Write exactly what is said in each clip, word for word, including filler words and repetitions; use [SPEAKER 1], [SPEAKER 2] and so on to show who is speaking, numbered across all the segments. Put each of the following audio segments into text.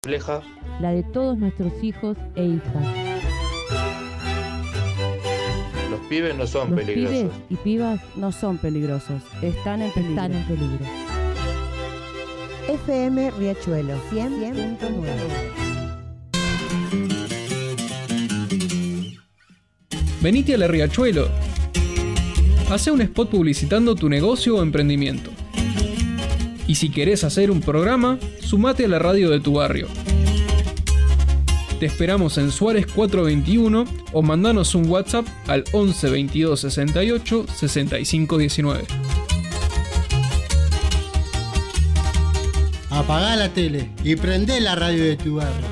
[SPEAKER 1] refleja
[SPEAKER 2] la de todos nuestros hijos e hijas.
[SPEAKER 1] Los pibes no son
[SPEAKER 2] Los
[SPEAKER 1] peligrosos.
[SPEAKER 2] pibes y pibas
[SPEAKER 3] no son peligrosos, están en peligro.
[SPEAKER 2] están en peligro.
[SPEAKER 4] F M Riachuelo cien punto nueve.
[SPEAKER 5] Venite a la Riachuelo. Hacé un spot publicitando tu negocio o emprendimiento. Y si querés hacer un programa, sumate a la radio de tu barrio. Te esperamos en Suárez cuatrocientos veintiuno o mandanos un WhatsApp al once veintidós sesenta y ocho sesenta y cinco diecinueve.
[SPEAKER 6] Apagá la tele y prendé la radio de tu barrio.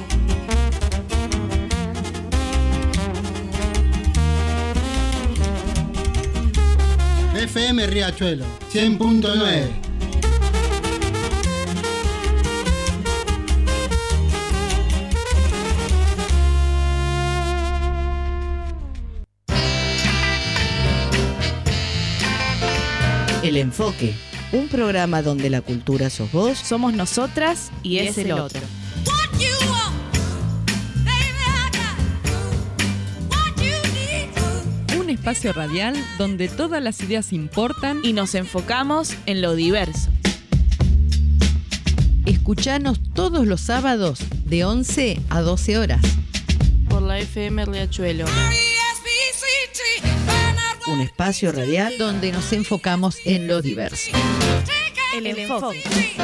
[SPEAKER 6] F M Riachuelo cien punto nueve.
[SPEAKER 7] El Enfoque, un programa donde la cultura sos vos,
[SPEAKER 3] Somos nosotras y, y es, es el otro. Un espacio radial donde todas las ideas importan y nos enfocamos en lo diverso.
[SPEAKER 7] Escuchanos todos los sábados de once a doce horas.
[SPEAKER 3] Por la F M Riachuelo.
[SPEAKER 7] Un espacio radial donde nos enfocamos en lo diverso.
[SPEAKER 3] El Enfoque.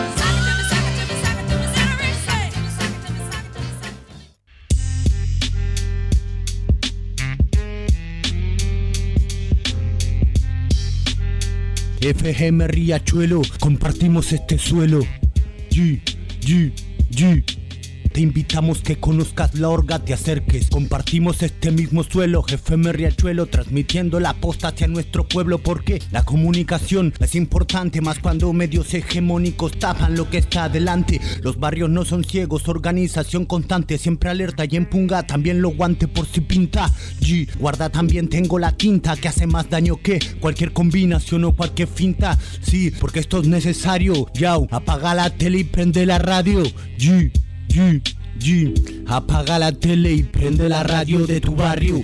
[SPEAKER 8] F M Riachuelo, compartimos este suelo. G, G, G. Te invitamos que conozcas la orga, te acerques. Compartimos este mismo suelo, F M Riachuelo, transmitiendo la posta hacia nuestro pueblo. Porque la comunicación es importante, más cuando medios hegemónicos tapan lo que está adelante. Los barrios no son ciegos, organización constante, siempre alerta y empunga también lo guante por si pinta. G, guarda también tengo la tinta que hace más daño que cualquier combinación o cualquier finta. Sí, porque esto es necesario. Yao, apaga la tele y prende la radio. G. G, G, apaga la tele y prende la radio de tu barrio.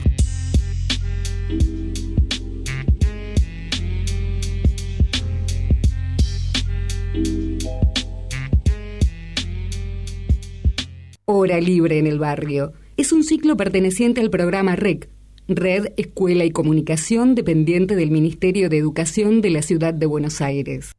[SPEAKER 9] Hora Libre en el Barrio. Es un ciclo perteneciente al programa R E C, Red, Escuela y Comunicación, dependiente del Ministerio de Educación de la Ciudad de Buenos Aires.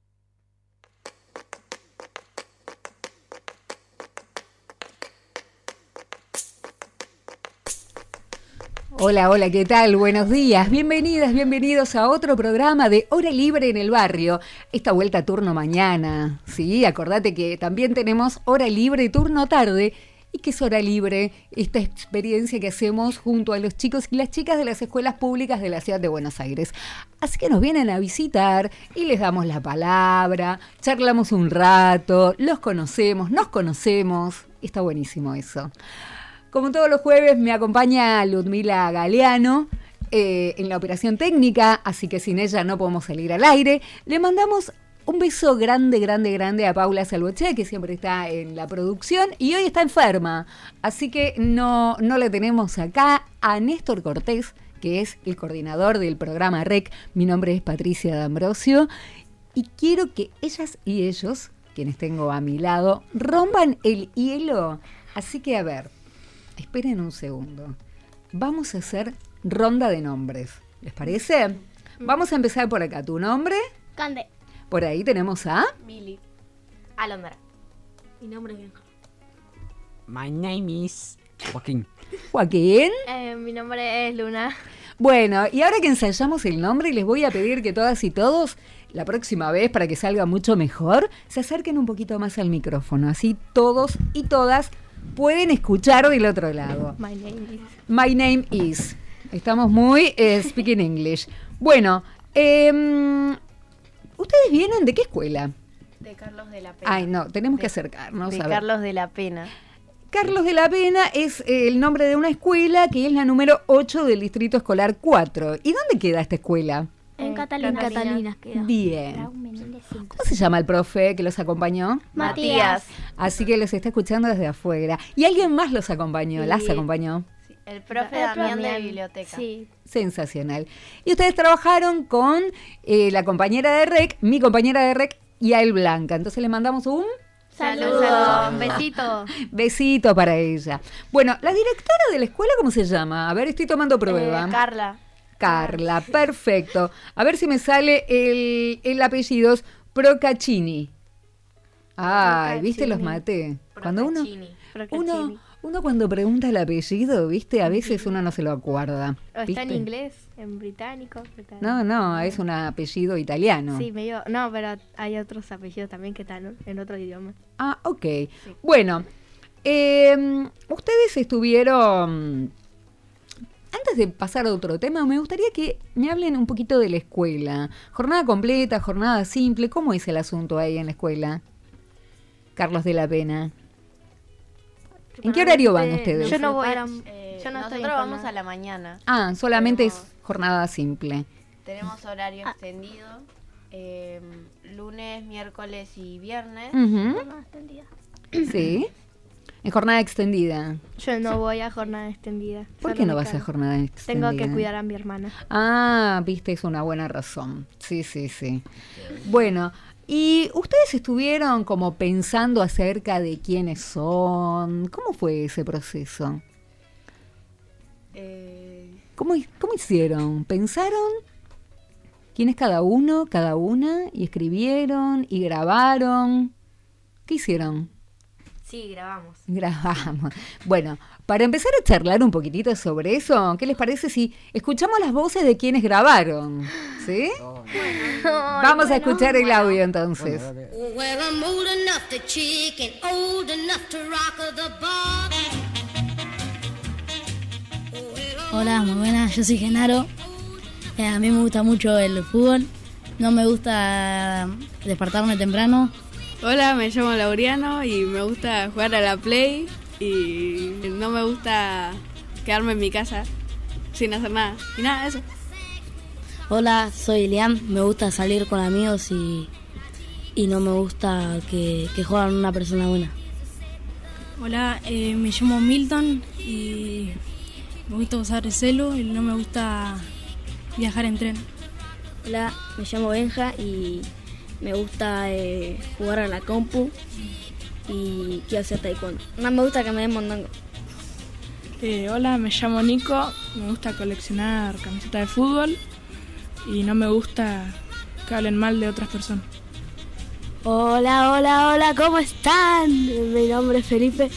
[SPEAKER 9] Hola, hola, ¿qué tal? Buenos días, bienvenidas, bienvenidos a otro programa de Hora Libre en el Barrio. Esta vuelta a turno mañana, sí, acordate que también tenemos Hora Libre turno tarde. ¿Y qué es Hora Libre? Esta experiencia que hacemos junto a los chicos y las chicas de las escuelas públicas de la Ciudad de Buenos Aires. Así que nos vienen a visitar y les damos la palabra, charlamos un rato, los conocemos, nos conocemos. Está buenísimo eso. Como todos los jueves me acompaña Ludmila Galeano eh, en la operación técnica, así que sin ella no podemos salir al aire. Le mandamos un beso grande, grande, grande a Paula Salvoche, que siempre está en la producción y hoy está enferma. Así que no, no le tenemos acá. A Néstor Cortés, que es el coordinador del programa R E C. Mi nombre es Patricia D'Ambrosio y quiero que ellas y ellos, quienes tengo a mi lado, rompan el hielo. Así que a ver, esperen un segundo. Vamos a hacer ronda de nombres. ¿Les parece? Mm. Vamos a empezar por acá. ¿Tu nombre?
[SPEAKER 10] Cande.
[SPEAKER 9] Por ahí tenemos a...
[SPEAKER 10] Mili. Alondra. Mi nombre es Benja.
[SPEAKER 11] My name is Joaquín.
[SPEAKER 9] ¿Joaquín?
[SPEAKER 10] Eh, mi nombre es Luna.
[SPEAKER 9] Bueno, y ahora que ensayamos el nombre, les voy a pedir que todas y todos, la próxima vez, para que salga mucho mejor, se acerquen un poquito más al micrófono. Así todos y todas pueden escuchar del otro lado.
[SPEAKER 10] My name is.
[SPEAKER 9] My name is. Estamos muy eh, speaking English. Bueno, eh, ¿ustedes vienen de qué escuela?
[SPEAKER 10] De Carlos de la Pena.
[SPEAKER 9] Ay, no, tenemos
[SPEAKER 10] de,
[SPEAKER 9] que acercarnos.
[SPEAKER 10] De
[SPEAKER 9] a ver.
[SPEAKER 10] Carlos de la Pena.
[SPEAKER 9] Carlos de la Pena es eh, el nombre de una escuela que es la número ocho del Distrito Escolar cuatro. ¿Y dónde queda esta escuela?
[SPEAKER 10] En Catalina.
[SPEAKER 9] En
[SPEAKER 10] Catalina queda.
[SPEAKER 9] Bien. ¿Cómo se llama el profe que los acompañó?
[SPEAKER 10] Matías.
[SPEAKER 9] Así que los está escuchando desde afuera. ¿Y alguien más los acompañó?
[SPEAKER 12] Sí.
[SPEAKER 9] ¿Las acompañó?
[SPEAKER 12] Sí, el profe
[SPEAKER 10] El
[SPEAKER 12] Damián
[SPEAKER 10] profe.
[SPEAKER 12] de biblioteca.
[SPEAKER 10] Sí.
[SPEAKER 9] Sensacional. Y ustedes trabajaron con eh, la compañera de R E C, mi compañera de R E C, Yael Blanca. Entonces le mandamos un
[SPEAKER 10] Saludos.
[SPEAKER 12] Saludos.
[SPEAKER 10] Besito.
[SPEAKER 9] besito para ella. Bueno, la directora de la escuela, ¿cómo se llama? A ver, estoy tomando prueba.
[SPEAKER 12] Eh, Carla.
[SPEAKER 9] Carla, perfecto. A ver si me sale el, el apellido. Es Procaccini. Ay, ¿viste? Los maté. Cuando uno, uno, uno cuando pregunta el apellido, ¿viste? A veces uno no se lo acuerda.
[SPEAKER 10] O está
[SPEAKER 9] ¿viste?
[SPEAKER 10] en inglés, en británico. británico.
[SPEAKER 9] No, no, es un apellido italiano.
[SPEAKER 10] Sí, medio. No, pero hay otros apellidos también que están, ¿no? En otro idioma.
[SPEAKER 9] Ah, ok. Bueno, eh, ustedes estuvieron... Antes de pasar a otro tema, me gustaría que me hablen un poquito de la escuela. Jornada completa, jornada simple, ¿cómo es el asunto ahí en la escuela? Carlos de la Pena. ¿En qué horario van ustedes?
[SPEAKER 10] Yo no voy.
[SPEAKER 12] Eh,
[SPEAKER 10] Yo no estoy
[SPEAKER 12] nosotros
[SPEAKER 10] en
[SPEAKER 12] vamos
[SPEAKER 10] jornada.
[SPEAKER 12] a la mañana.
[SPEAKER 9] Ah, solamente
[SPEAKER 12] Tenemos-
[SPEAKER 9] es jornada simple.
[SPEAKER 12] Tenemos horario
[SPEAKER 10] Ah.
[SPEAKER 12] extendido. eh, lunes, miércoles y viernes.
[SPEAKER 9] Ujú.
[SPEAKER 10] Jornada extendida.
[SPEAKER 9] Sí. En jornada extendida.
[SPEAKER 10] Yo no voy a jornada extendida.
[SPEAKER 9] ¿Por
[SPEAKER 10] Solo
[SPEAKER 9] qué no
[SPEAKER 10] me
[SPEAKER 9] vas a
[SPEAKER 10] quedo.
[SPEAKER 9] jornada extendida?
[SPEAKER 10] Tengo que cuidar a mi hermana.
[SPEAKER 9] Ah, viste, es una buena razón. Sí, sí, sí. Bueno, ¿y ustedes estuvieron como pensando acerca de quiénes son? ¿Cómo fue ese proceso?
[SPEAKER 12] Eh,
[SPEAKER 9] ¿Cómo, cómo hicieron? ¿Pensaron quién es cada uno, cada una? ¿Y escribieron? ¿Y grabaron? ¿Qué hicieron?
[SPEAKER 12] sí, grabamos.
[SPEAKER 9] Grabamos. Bueno, para empezar a charlar un poquitito sobre eso, ¿qué les parece si escuchamos las voces de quienes grabaron? ¿Sí? Vamos a escuchar el audio entonces.
[SPEAKER 13] Well, I'm old enough to chick and old enough to rock the boat.
[SPEAKER 14] Hola, muy buenas, yo soy Genaro. Eh, a mí me gusta mucho el fútbol. No me gusta despertarme temprano.
[SPEAKER 15] Hola, me llamo Laureano y me gusta jugar a la Play y no me gusta quedarme en mi casa sin hacer nada. Y nada, eso.
[SPEAKER 14] Hola, soy Liam. Me gusta salir con amigos y, y no me gusta que, que jueguen una persona buena.
[SPEAKER 16] Hola, eh, me llamo Milton y me gusta usar el celu y no me gusta viajar en tren.
[SPEAKER 17] Hola, me llamo Benja y me gusta eh, jugar a la compu y quiero hacer taekwondo. No me gusta que me den mondongo.
[SPEAKER 16] Eh, hola, me llamo Nico, me gusta coleccionar camisetas de fútbol y no me gusta que hablen mal de otras personas.
[SPEAKER 17] Hola, hola, hola, ¿cómo están? Mi nombre es Felipe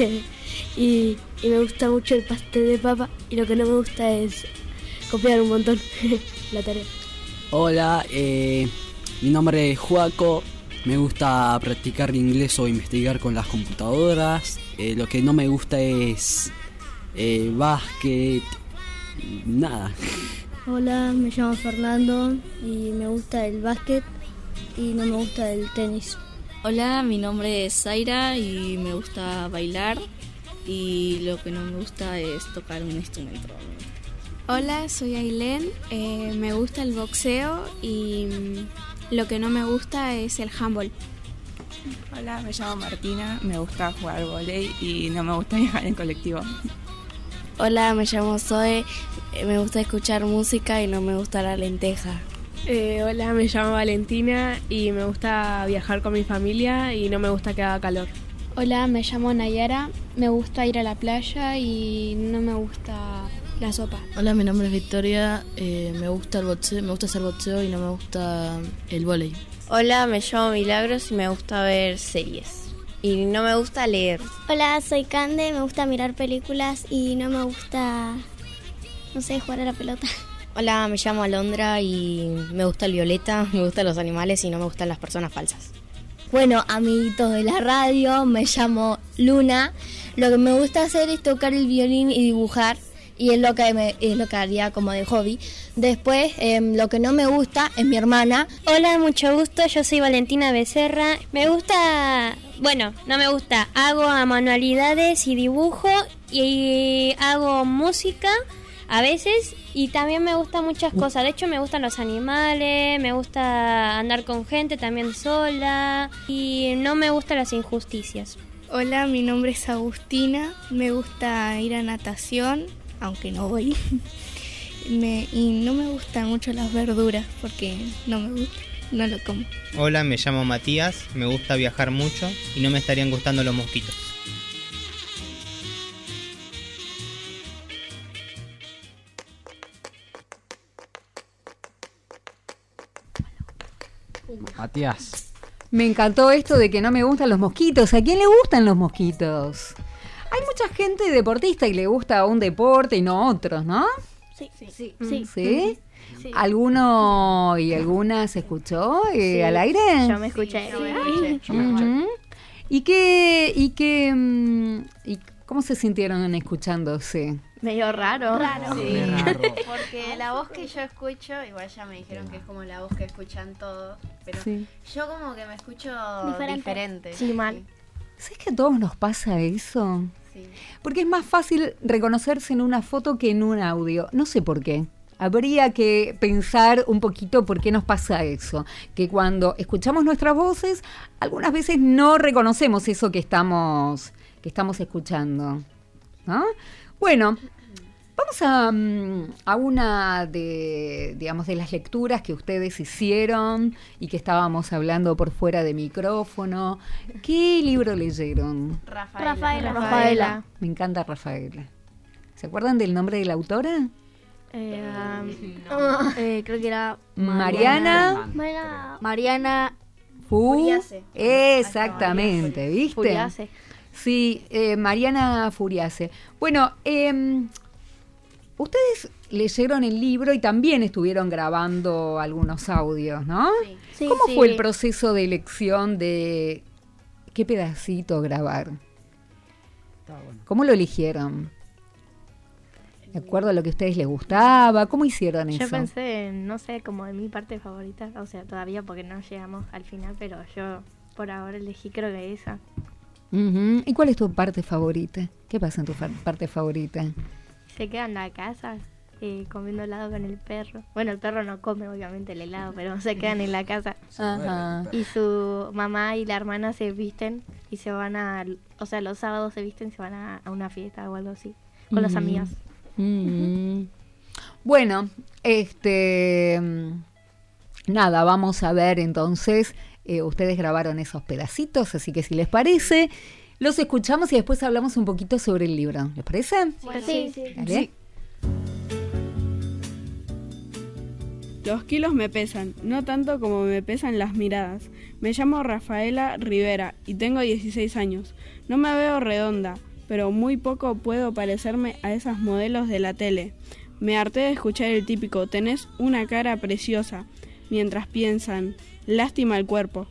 [SPEAKER 17] y, y me gusta mucho el pastel de papa y lo que no me gusta es copiar un montón la tarea.
[SPEAKER 18] Hola, eh, mi nombre es Juaco, me gusta practicar inglés o investigar con las computadoras, eh, lo que no me gusta es eh, básquet, nada.
[SPEAKER 17] Hola, me llamo Fernando y me gusta el básquet y no me gusta el tenis.
[SPEAKER 19] Hola, mi nombre es Zaira y me gusta bailar y lo que no me gusta es tocar un instrumento.
[SPEAKER 20] Hola, soy Ailén, eh, me gusta el boxeo y mm, lo que no me gusta es el handball.
[SPEAKER 21] Hola, me llamo Martina, me gusta jugar vóley y no me gusta viajar en colectivo.
[SPEAKER 17] Hola, me llamo Zoe, me gusta escuchar música y no me gusta la lenteja.
[SPEAKER 22] Eh, hola, me llamo Valentina y me gusta viajar con mi familia y no me gusta que haga calor.
[SPEAKER 23] Hola, me llamo Nayara, me gusta ir a la playa y no me gusta la sopa.
[SPEAKER 24] Hola, mi nombre es Victoria, eh, me gusta el boxeo, me gusta hacer boxeo y no me gusta el vóley.
[SPEAKER 12] Hola, me llamo Milagros y me gusta ver series. Y no me gusta leer.
[SPEAKER 25] Hola, soy Cande, me gusta mirar películas y no me gusta, no sé, jugar a la pelota.
[SPEAKER 26] Hola, me llamo Alondra y me gusta el violeta, me gustan los animales y no me gustan las personas falsas.
[SPEAKER 27] Bueno, amiguitos de la radio, me llamo Luna. Lo que me gusta hacer es tocar el violín y dibujar. Y es lo que me, es lo que haría como de hobby. Después, eh, lo que no me gusta es mi hermana.
[SPEAKER 25] Hola, mucho gusto, yo soy Valentina Becerra. Me gusta, bueno, no me gusta, hago manualidades y dibujo y hago música, a veces, y también me gustan muchas cosas. De hecho, me gustan los animales, me gusta andar con gente también sola, y no me gustan las injusticias.
[SPEAKER 23] Hola, mi nombre es Agustina, me gusta ir a natación, aunque no voy. me, y no me gustan mucho las verduras porque no me gusta, no lo como.
[SPEAKER 1] Hola, me llamo Matías, me gusta viajar mucho y no me estarían gustando los mosquitos.
[SPEAKER 11] Matías.
[SPEAKER 9] Me encantó esto de que no me gustan los mosquitos. ¿A quién le gustan los mosquitos? Hay mucha gente deportista y le gusta un deporte y no otros, ¿no?
[SPEAKER 25] Sí, sí, sí.
[SPEAKER 9] ¿Sí? ¿Sí? Sí. ¿Alguno y alguna se escuchó eh, sí. al aire?
[SPEAKER 25] Yo me escuché. Sí, yo me escuché.
[SPEAKER 9] Yo me escuché. Uh-huh. ¿Y qué, y qué, um, y cómo se sintieron escuchándose?
[SPEAKER 25] Medio raro.
[SPEAKER 10] Raro.
[SPEAKER 25] Sí.
[SPEAKER 10] raro. Porque la voz que yo escucho, igual ya me dijeron que es como la voz que escuchan todos, pero sí. yo como que me escucho diferente. diferente.
[SPEAKER 25] Sí, mal.
[SPEAKER 9] ¿Sabes que a todos nos pasa eso?
[SPEAKER 10] Sí.
[SPEAKER 9] Porque es más fácil reconocerse en una foto que en un audio. No sé por qué. Habría que pensar un poquito por qué nos pasa eso. Que cuando escuchamos nuestras voces, algunas veces no reconocemos eso que estamos, que estamos escuchando, ¿no? Bueno, vamos a, a una de, digamos, de las lecturas que ustedes hicieron y que estábamos hablando por fuera de micrófono. ¿Qué libro leyeron?
[SPEAKER 25] Rafaela. Rafaela.
[SPEAKER 9] Rafaela. Me encanta Rafaela. ¿Se acuerdan del nombre de la autora?
[SPEAKER 25] Eh, no. eh, creo que era
[SPEAKER 9] Mariana.
[SPEAKER 25] Mariana. Mariana
[SPEAKER 9] Fu-
[SPEAKER 25] Furiase.
[SPEAKER 9] Exactamente, ¿viste?
[SPEAKER 25] Furiase.
[SPEAKER 9] Sí, eh, Mariana Furiase. Bueno, eh, ustedes leyeron el libro y también estuvieron grabando algunos audios, ¿no?
[SPEAKER 25] Sí. Sí,
[SPEAKER 9] ¿Cómo
[SPEAKER 25] sí.
[SPEAKER 9] fue el proceso de elección de qué pedacito grabar? ¿Cómo lo eligieron? ¿De acuerdo a lo que a ustedes les gustaba? ¿Cómo hicieron
[SPEAKER 25] yo
[SPEAKER 9] eso?
[SPEAKER 25] Yo pensé, en, no sé, como en mi parte favorita, o sea, todavía porque no llegamos al final, pero yo por ahora elegí creo que esa.
[SPEAKER 9] Uh-huh. ¿Y cuál es tu parte favorita? ¿Qué pasa en tu fa- parte favorita?
[SPEAKER 25] Se queda en la casa eh, comiendo helado con el perro. Bueno, el perro no come obviamente el helado, pero se quedan en la casa.
[SPEAKER 9] Ajá.
[SPEAKER 25] Y su mamá y la hermana se visten y se van a, o sea, los sábados se visten y se van a, a una fiesta o algo así, con uh-huh. las amigas.
[SPEAKER 9] Uh-huh. Bueno, este, nada, vamos a ver entonces. Eh, ustedes grabaron esos pedacitos, así que si les parece, los escuchamos y después hablamos un poquito sobre el libro. ¿Les parece?
[SPEAKER 25] Bueno, sí, sí.
[SPEAKER 9] ¿Dale?
[SPEAKER 15] Sí. Los kilos me pesan, no tanto como me pesan las miradas. Me llamo Rafaela Rivera y tengo dieciséis años. No me veo redonda, pero muy poco puedo parecerme a esas modelos de la tele. Me harté de escuchar el típico, tenés una cara preciosa, mientras piensan, lástima el cuerpo.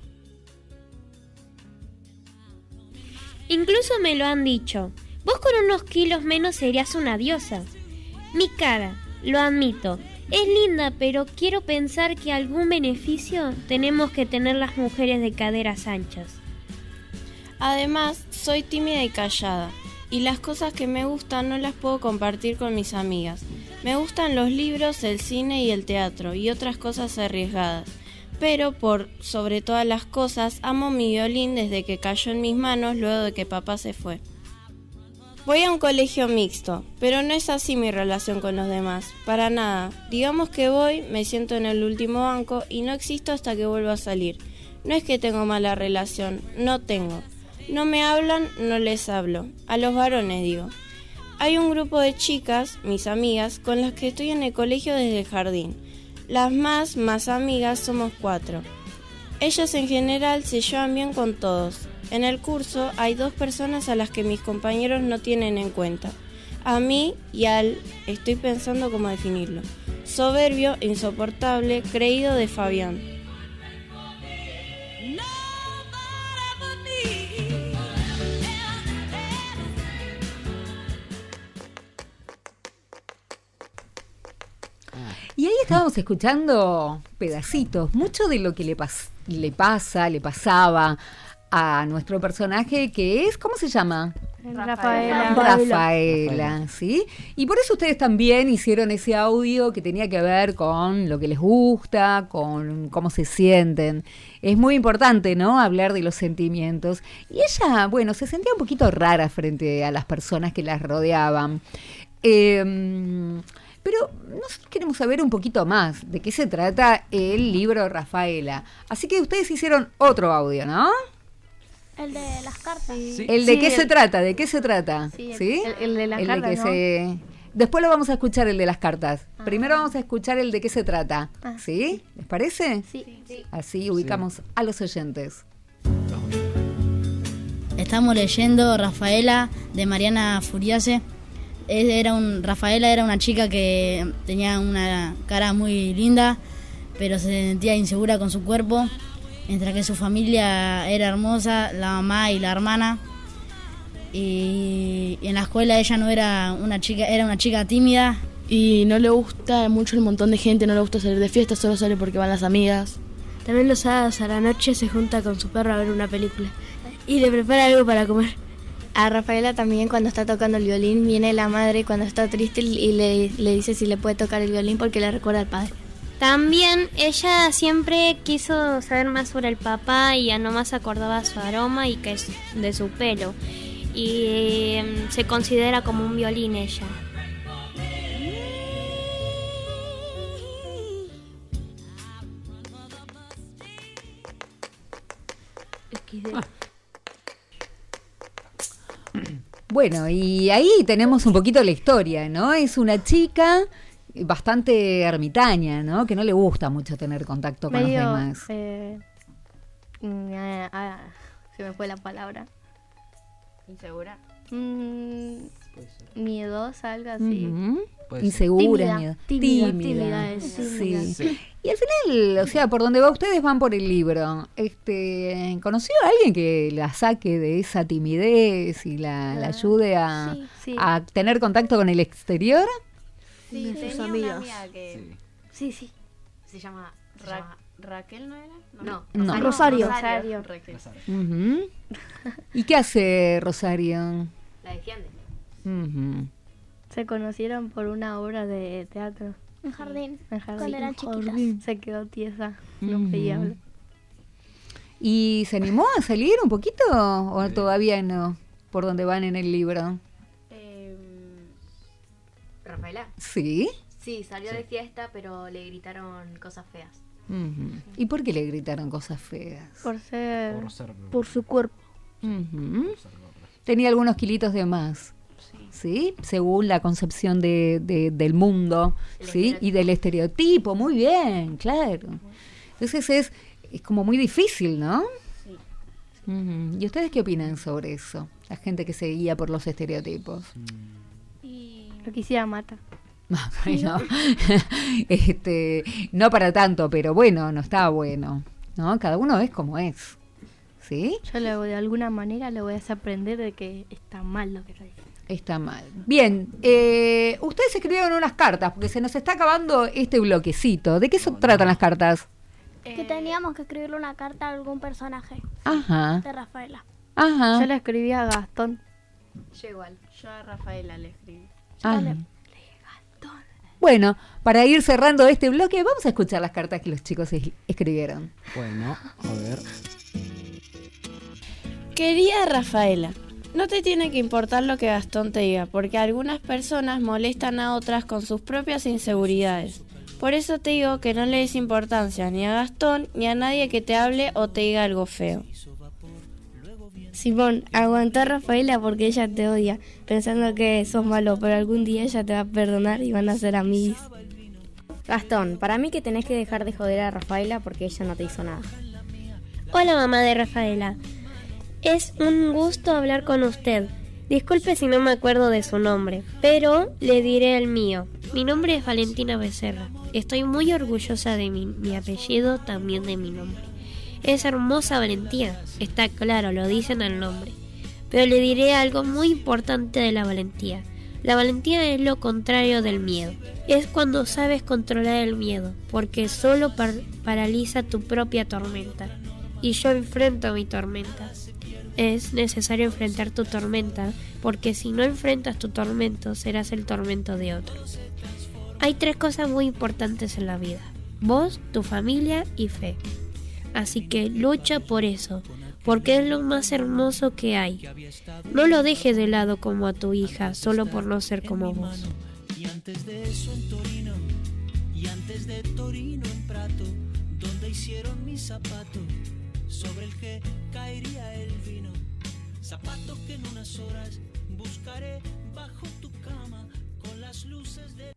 [SPEAKER 25] Incluso me lo han dicho, vos con unos kilos menos serías una diosa. Mi cara, lo admito, es linda, pero quiero pensar que algún beneficio tenemos que tener las mujeres de caderas anchas.
[SPEAKER 12] Además, soy tímida y callada, y las cosas que me gustan no las puedo compartir con mis amigas. Me gustan los libros, el cine y el teatro, y otras cosas arriesgadas. Pero, por sobre todas las cosas, amo mi violín desde que cayó en mis manos luego de que papá se fue. Voy a un colegio mixto, pero no es así mi relación con los demás, para nada. Digamos que voy, me siento en el último banco y no existo hasta que vuelvo a salir. No es que tengo mala relación, no tengo. No me hablan, no les hablo. A los varones digo. Hay un grupo de chicas, mis amigas, con las que estoy en el colegio desde el jardín. Las más, más amigas somos cuatro. Ellas en general se llevan bien con todos. En el curso hay dos personas a las que mis compañeros no tienen en cuenta. A mí y al, estoy pensando cómo definirlo. Soberbio, insoportable, creído de Fabián.
[SPEAKER 9] Y ahí estábamos escuchando pedacitos, mucho de lo que le, pas- le pasa, le pasaba a nuestro personaje, que es, ¿cómo se llama?
[SPEAKER 23] Rafaela.
[SPEAKER 9] Rafaela, ¿sí? Y por eso ustedes también hicieron ese audio que tenía que ver con lo que les gusta, con cómo se sienten. Es muy importante, ¿no?, hablar de los sentimientos. Y ella, bueno, se sentía un poquito rara frente a las personas que las rodeaban. Eh, pero nosotros queremos saber un poquito más de qué se trata el libro Rafaela. Así que ustedes hicieron otro audio, ¿no?
[SPEAKER 23] El de las cartas.
[SPEAKER 9] Sí. ¿El de sí, qué el... se trata? ¿De qué se trata?
[SPEAKER 23] Sí, el,
[SPEAKER 9] ¿Sí?
[SPEAKER 23] el, el de las
[SPEAKER 9] el
[SPEAKER 23] cartas,
[SPEAKER 9] de que
[SPEAKER 23] ¿no?
[SPEAKER 9] se... Después lo vamos a escuchar, el de las cartas.
[SPEAKER 23] Ah.
[SPEAKER 9] Primero vamos a escuchar el de qué se trata.
[SPEAKER 23] Ah.
[SPEAKER 9] ¿Sí? ¿Les parece?
[SPEAKER 23] Sí. sí.
[SPEAKER 9] Así ubicamos sí. a los oyentes.
[SPEAKER 14] Estamos leyendo Rafaela de Mariana Furiase. Era un, Rafaela era una chica que tenía una cara muy linda, pero se sentía insegura con su cuerpo, mientras que su familia era hermosa, la mamá y la hermana. Y en la escuela ella no era una chica, era una chica tímida.
[SPEAKER 24] Y no le gusta mucho el montón de gente, no le gusta salir de fiesta, solo sale porque van las amigas.
[SPEAKER 17] También los sábados a la noche se junta con su perro a ver una película y le prepara algo para comer.
[SPEAKER 27] A Rafaela también, cuando está tocando el violín, viene la madre cuando está triste y le, le dice si le puede tocar el violín porque le recuerda al padre.
[SPEAKER 25] También ella siempre quiso saber más sobre el papá y ya nomás acordaba su aroma y que es de su pelo. Y eh, se considera como un violín ella.
[SPEAKER 9] Ah. Bueno, y ahí tenemos un poquito la historia, ¿no? Es una chica bastante ermitaña, ¿no? Que no le gusta mucho tener contacto con
[SPEAKER 27] Medio,
[SPEAKER 9] los demás.
[SPEAKER 27] Eh, eh, ah, se me fue la palabra.
[SPEAKER 10] ¿Insegura?
[SPEAKER 27] Mm, miedosa, algo así.
[SPEAKER 9] Uh-huh. Insegura,
[SPEAKER 27] tímida,
[SPEAKER 9] tímida,
[SPEAKER 27] tímida, tímida, es, tímida.
[SPEAKER 9] Sí. Sí. Y al final, o sea, por donde va ustedes van por el libro. Este, ¿conoció a alguien que la saque de esa timidez y la, la ayude a,
[SPEAKER 27] sí, sí.
[SPEAKER 9] a tener contacto con el exterior?
[SPEAKER 27] Sí,
[SPEAKER 10] sí,
[SPEAKER 27] tenía
[SPEAKER 10] sus
[SPEAKER 27] amigos.
[SPEAKER 10] Una amiga que
[SPEAKER 27] sí, sí.
[SPEAKER 10] Se llama, se Ra- llama Raquel, ¿no era?
[SPEAKER 27] No,
[SPEAKER 9] no.
[SPEAKER 27] no.
[SPEAKER 23] Rosario.
[SPEAKER 27] Rosario.
[SPEAKER 10] Rosario.
[SPEAKER 9] Uh-huh. ¿Y qué hace Rosario?
[SPEAKER 27] La defiende.
[SPEAKER 9] Uh-huh.
[SPEAKER 27] Se conocieron por una obra de teatro.
[SPEAKER 23] En jardín.
[SPEAKER 27] En jardín.
[SPEAKER 23] Cuando eran chiquitas.
[SPEAKER 27] Jardín. Se quedó tiesa. No
[SPEAKER 9] Uh-huh.
[SPEAKER 27] podía hablar.
[SPEAKER 9] ¿Y se animó a salir un poquito o sí. todavía no? ¿Por donde van en el libro?
[SPEAKER 27] Eh, ¿Rafaela?
[SPEAKER 9] Sí.
[SPEAKER 27] Sí, salió
[SPEAKER 9] sí.
[SPEAKER 27] de fiesta, pero le gritaron cosas feas.
[SPEAKER 9] Uh-huh. ¿Y por qué le gritaron cosas feas?
[SPEAKER 27] Por ser...
[SPEAKER 24] Por, ser...
[SPEAKER 23] por su cuerpo.
[SPEAKER 9] Uh-huh. Tenía algunos kilitos de más. ¿Sí? Según la concepción de, de, del mundo, ¿sí? Y del estereotipo, muy bien, claro. Entonces es, es como muy difícil, ¿no?
[SPEAKER 27] Sí.
[SPEAKER 9] Uh-huh. ¿Y ustedes qué opinan sobre eso? La gente que se guía por los estereotipos.
[SPEAKER 27] Y lo quisiera matar.
[SPEAKER 9] Bueno, este, no para tanto, pero bueno, no está bueno, ¿no? Cada uno es como es, ¿sí?
[SPEAKER 27] Yo le, de alguna manera le voy a hacer aprender de que está mal lo que está diciendo.
[SPEAKER 9] Está mal. Bien, eh, ustedes escribieron unas cartas, porque se nos está acabando este bloquecito. ¿De qué se tratan las cartas?
[SPEAKER 23] Que teníamos que escribirle una carta a algún personaje.
[SPEAKER 9] Ajá.
[SPEAKER 23] De Rafaela.
[SPEAKER 9] Ajá.
[SPEAKER 27] Yo le escribí a Gastón.
[SPEAKER 10] Yo igual. Yo a Rafaela le escribí.
[SPEAKER 9] Ah. Le... Bueno, para ir cerrando este bloque, vamos a escuchar las cartas que los chicos es- escribieron.
[SPEAKER 18] Bueno, a ver.
[SPEAKER 12] Querida Rafaela, no te tiene que importar lo que Gastón te diga, porque algunas personas molestan a otras con sus propias inseguridades. Por eso te digo que no le des importancia ni a Gastón ni a nadie que te hable o te diga algo feo.
[SPEAKER 27] Simón, aguantá a Rafaela porque ella te odia, pensando que sos malo, pero algún día ella te va a perdonar y van a ser amigos.
[SPEAKER 26] Gastón, para mí que tenés que dejar de joder a Rafaela porque ella no te hizo nada.
[SPEAKER 25] Hola, mamá de Rafaela. Es un gusto hablar con usted. Disculpe si no me acuerdo de su nombre, pero le diré el mío. Mi nombre es Valentina Becerra. Estoy muy orgullosa de mi, mi apellido, también de mi nombre. Es hermosa Valentina, está claro, lo dicen al nombre. Pero le diré algo muy importante de la valentía. La valentía es lo contrario del miedo. Es cuando sabes controlar el miedo, porque solo par- paraliza tu propia tormenta. Y yo enfrento mi tormenta. es necesario enfrentar tu tormenta, porque si no enfrentas tu tormento, serás el tormento de otros. Hay tres cosas muy importantes en la vida: vos, tu familia y fe. Así que lucha por eso, porque es lo más hermoso que hay. No lo dejes de lado como a tu hija, solo por no ser como vos.
[SPEAKER 2] Y antes de eso en Torino, y antes de Torino en Prato, donde hicieron mi zapato, sobre el que caería el vino. Zapato que en unas horas buscaré bajo tu cama con las luces de...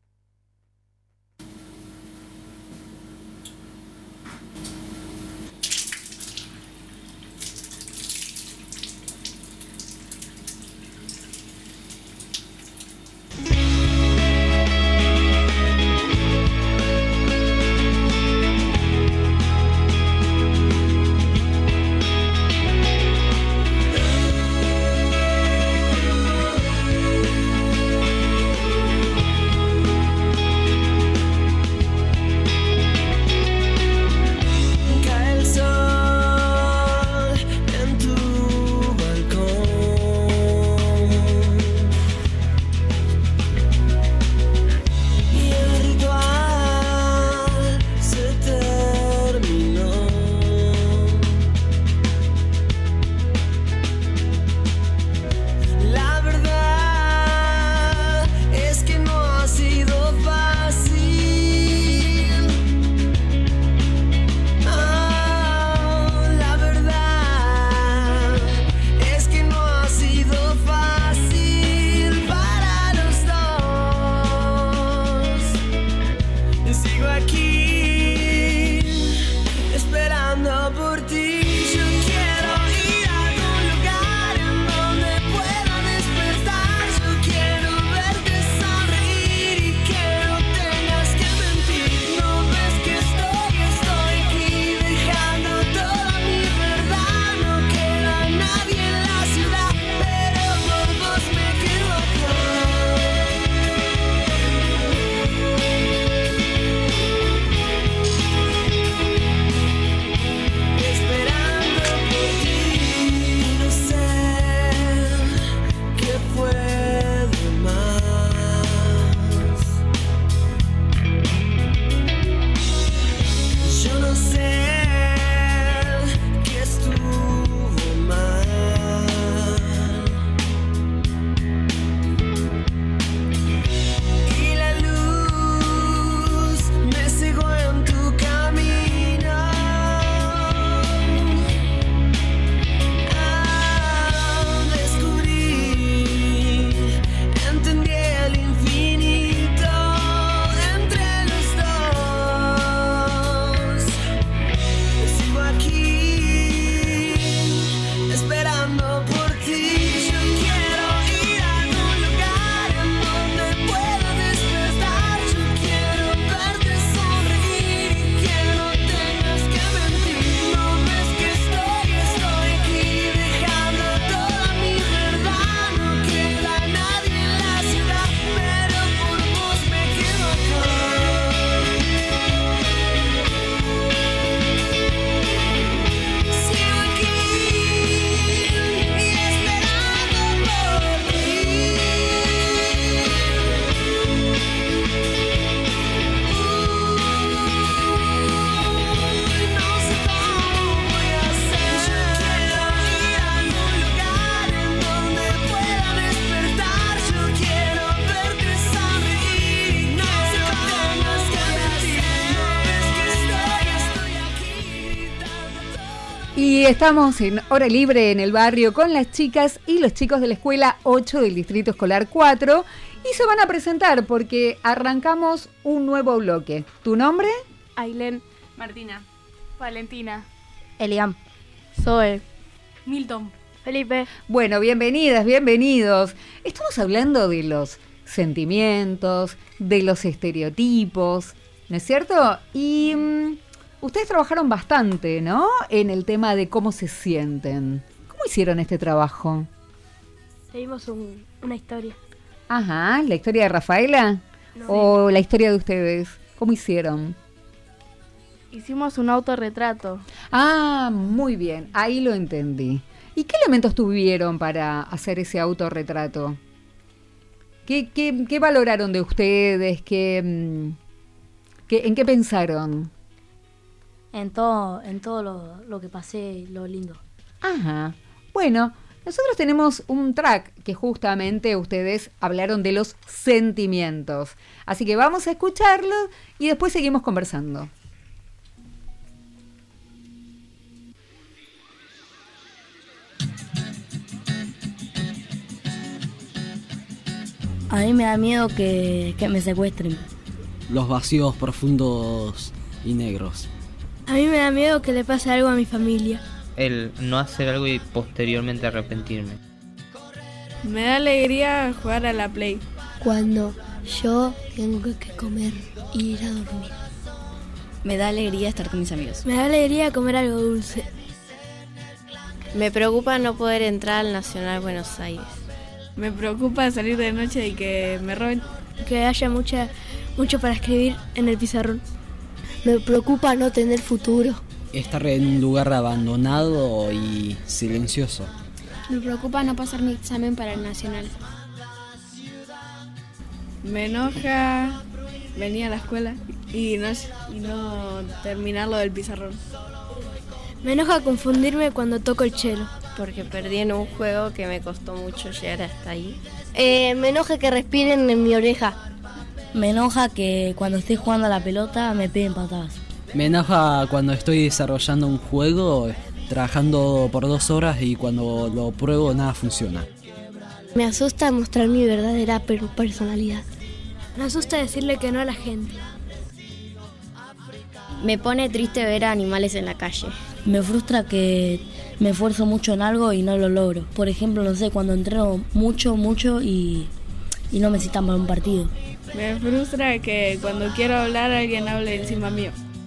[SPEAKER 9] Y estamos en Hora Libre en el barrio con las chicas y los chicos de la Escuela ocho del Distrito Escolar cuatro y se van a presentar porque arrancamos un nuevo bloque. ¿Tu nombre?
[SPEAKER 22] Ailén. Martina. Valentina.
[SPEAKER 27] Eliam.
[SPEAKER 22] Zoe.
[SPEAKER 27] Milton.
[SPEAKER 23] Felipe.
[SPEAKER 9] Bueno, bienvenidas, bienvenidos. Estamos hablando de los sentimientos, de los estereotipos, ¿no es cierto? Y mmm, ustedes trabajaron bastante, ¿no? En el tema de cómo se sienten. ¿Cómo hicieron este trabajo?
[SPEAKER 23] Leímos un, una historia.
[SPEAKER 9] Ajá, ¿la historia de Rafaela?
[SPEAKER 23] No.
[SPEAKER 9] ¿O la historia de ustedes? ¿Cómo hicieron?
[SPEAKER 22] Hicimos un autorretrato.
[SPEAKER 9] Ah, muy bien, ahí lo entendí. ¿Y qué elementos tuvieron para hacer ese autorretrato? ¿Qué, qué, qué valoraron de ustedes? ¿Qué, qué, ¿En qué pensaron?
[SPEAKER 27] En todo, en todo lo, lo que pasé, lo lindo.
[SPEAKER 9] Ajá. Bueno, nosotros tenemos un track que justamente ustedes hablaron de los sentimientos. Así que vamos a escucharlo y después seguimos conversando.
[SPEAKER 27] A mí me da miedo que, que me secuestren.
[SPEAKER 18] Los vacíos profundos y negros.
[SPEAKER 17] A mí me da miedo que le pase algo a mi familia.
[SPEAKER 1] El no hacer algo y posteriormente arrepentirme.
[SPEAKER 15] Me da alegría jugar a la Play.
[SPEAKER 23] Cuando yo tengo que comer y ir a dormir.
[SPEAKER 26] Me da alegría estar con mis amigos.
[SPEAKER 17] Me da alegría comer algo dulce.
[SPEAKER 12] Me preocupa no poder entrar al Nacional Buenos Aires.
[SPEAKER 15] Me preocupa salir de noche y que me roben.
[SPEAKER 17] Que haya mucha, mucho para escribir en el pizarrón.
[SPEAKER 23] Me preocupa no tener futuro.
[SPEAKER 18] Estar en un lugar abandonado y silencioso.
[SPEAKER 20] Me preocupa no pasar mi examen para el Nacional.
[SPEAKER 15] Me enoja venir a la escuela y no, y no terminar lo del pizarrón.
[SPEAKER 17] Me enoja confundirme cuando toco el cello.
[SPEAKER 12] Porque perdí en un juego que me costó mucho llegar hasta ahí.
[SPEAKER 27] Eh, me enoja que respiren en mi oreja. Me enoja que cuando esté jugando a la pelota me peguen patadas.
[SPEAKER 18] Me enoja cuando estoy desarrollando un juego, trabajando por dos horas y cuando lo pruebo nada funciona.
[SPEAKER 23] Me asusta mostrar mi verdadera personalidad.
[SPEAKER 17] Me asusta decirle que no a la gente.
[SPEAKER 26] Me pone triste ver a animales en la calle.
[SPEAKER 27] Me frustra que me esfuerzo mucho en algo y no lo logro. Por ejemplo, no sé, cuando entreno mucho, mucho y, y no me citan para un partido.
[SPEAKER 15] Me frustra que cuando quiero hablar alguien hable encima mío.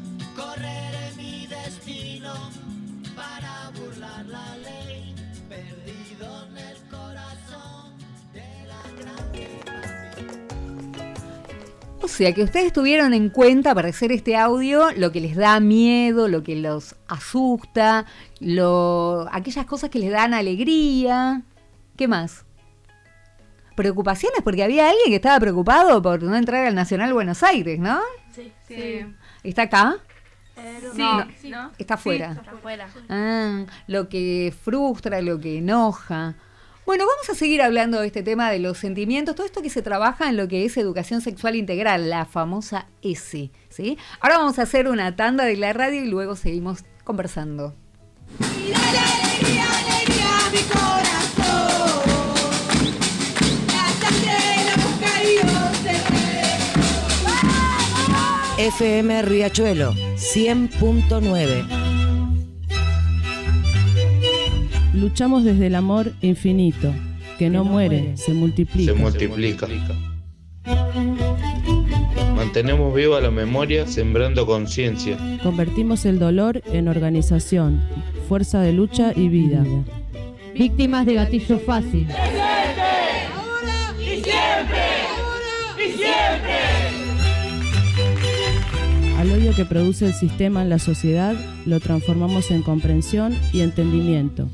[SPEAKER 9] O sea, que ustedes tuvieron en cuenta para hacer este audio lo que les da miedo, lo que los asusta, lo, aquellas cosas que les dan alegría. ¿Qué más? Preocupaciones, porque había alguien que estaba preocupado por no entrar al Nacional Buenos Aires, ¿no?
[SPEAKER 15] Sí. sí.
[SPEAKER 9] ¿Está acá?
[SPEAKER 15] Eh,
[SPEAKER 9] sí, no,
[SPEAKER 15] sí, ¿no?
[SPEAKER 9] Está afuera.
[SPEAKER 15] Sí, está afuera.
[SPEAKER 9] Ah, lo que frustra, lo que enoja. Bueno, vamos a seguir hablando de este tema de los sentimientos, todo esto que se trabaja en lo que es educación sexual integral, la famosa E S I, ¿sí? Ahora vamos a hacer una tanda de la radio y luego seguimos conversando.
[SPEAKER 2] Y dale alegría, alegría a mi corazón. La sangre de los caídos se mueve.
[SPEAKER 3] F M Riachuelo, cien punto nueve.
[SPEAKER 4] Luchamos desde el amor infinito, que no, no muere, muere, se multiplica.
[SPEAKER 5] Se multiplica. Mantenemos viva la memoria, sembrando conciencia.
[SPEAKER 4] Convertimos el dolor en organización, fuerza de lucha y vida.
[SPEAKER 6] Víctimas de gatillo fácil.
[SPEAKER 2] Ahora y siempre. Ahora y siempre.
[SPEAKER 4] Al odio que produce el sistema en la sociedad, lo transformamos en comprensión y entendimiento.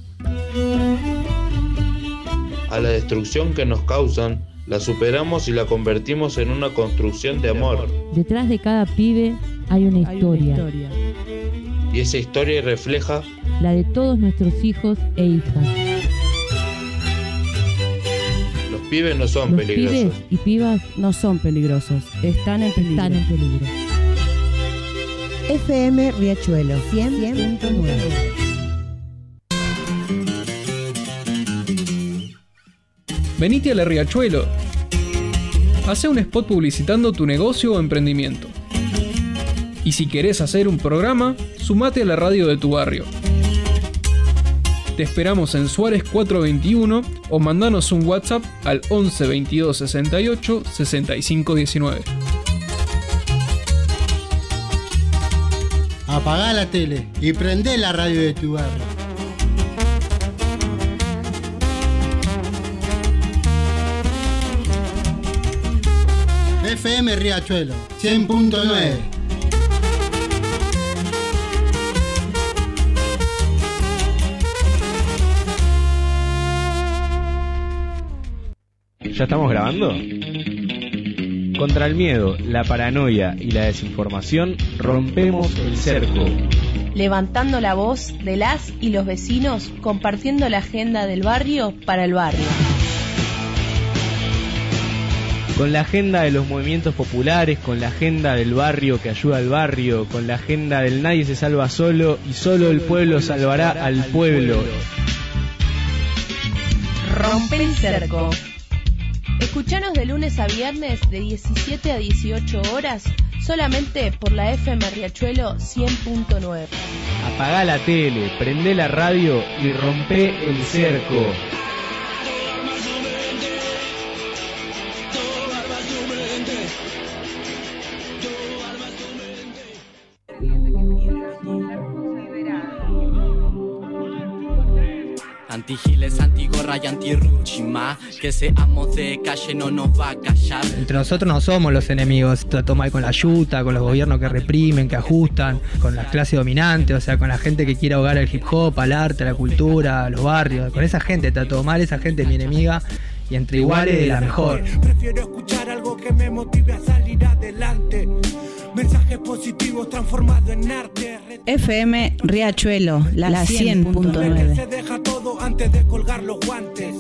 [SPEAKER 5] A la destrucción que nos causan, la superamos y la convertimos en una construcción de amor.
[SPEAKER 6] Detrás de cada pibe hay una historia.
[SPEAKER 4] Hay una historia.
[SPEAKER 5] Y esa historia refleja
[SPEAKER 6] la de todos nuestros hijos e hijas.
[SPEAKER 5] Los pibes no son
[SPEAKER 6] Los
[SPEAKER 5] peligrosos.
[SPEAKER 6] Pibes y pibas no son peligrosos, están en peligro. Están en peligro.
[SPEAKER 3] F M Riachuelo, cien punto nueve.
[SPEAKER 7] Venite a la Riachuelo. Hacé un spot publicitando tu negocio o emprendimiento. Y si querés hacer un programa, sumate a la radio de tu barrio. Te esperamos en Suárez cuatrocientos veintiuno o mandanos un WhatsApp al once veintidós sesenta y ocho sesenta y cinco diecinueve.
[SPEAKER 8] Apagá la tele y prendé la radio de tu barrio. F M Riachuelo, cien punto nueve.
[SPEAKER 11] ¿Ya estamos grabando? Contra el miedo, la paranoia y la desinformación, rompemos el cerco.
[SPEAKER 13] Levantando la voz de las y los vecinos, compartiendo la agenda del barrio para el barrio.
[SPEAKER 11] Con la agenda de los movimientos populares, con la agenda del barrio que ayuda al barrio, con la agenda del nadie se salva solo y solo el pueblo salvará al pueblo.
[SPEAKER 13] Rompe el cerco. Escuchanos de lunes a viernes de diecisiete a dieciocho horas solamente por la F M Riachuelo cien punto nueve.
[SPEAKER 11] Apagá la tele, prendé la radio y rompe el cerco.
[SPEAKER 14] Antigiles, antigorra y antirruchima, que seamos de calle no nos va a callar.
[SPEAKER 1] Entre nosotros no somos los enemigos, trató mal con la yuta, con los gobiernos que reprimen, que ajustan, con las clases dominantes, o sea, con la gente que quiere ahogar al hip hop, al arte, a la cultura, a los barrios, con esa gente trató mal, esa gente es mi enemiga y entre iguales la mejor.
[SPEAKER 2] Prefiero escuchar algo que me motive a salir adelante. Mensajes positivos transformados en arte.
[SPEAKER 4] F M Riachuelo, la, la cien punto nueve.
[SPEAKER 2] Se deja todo antes de colgar los guantes.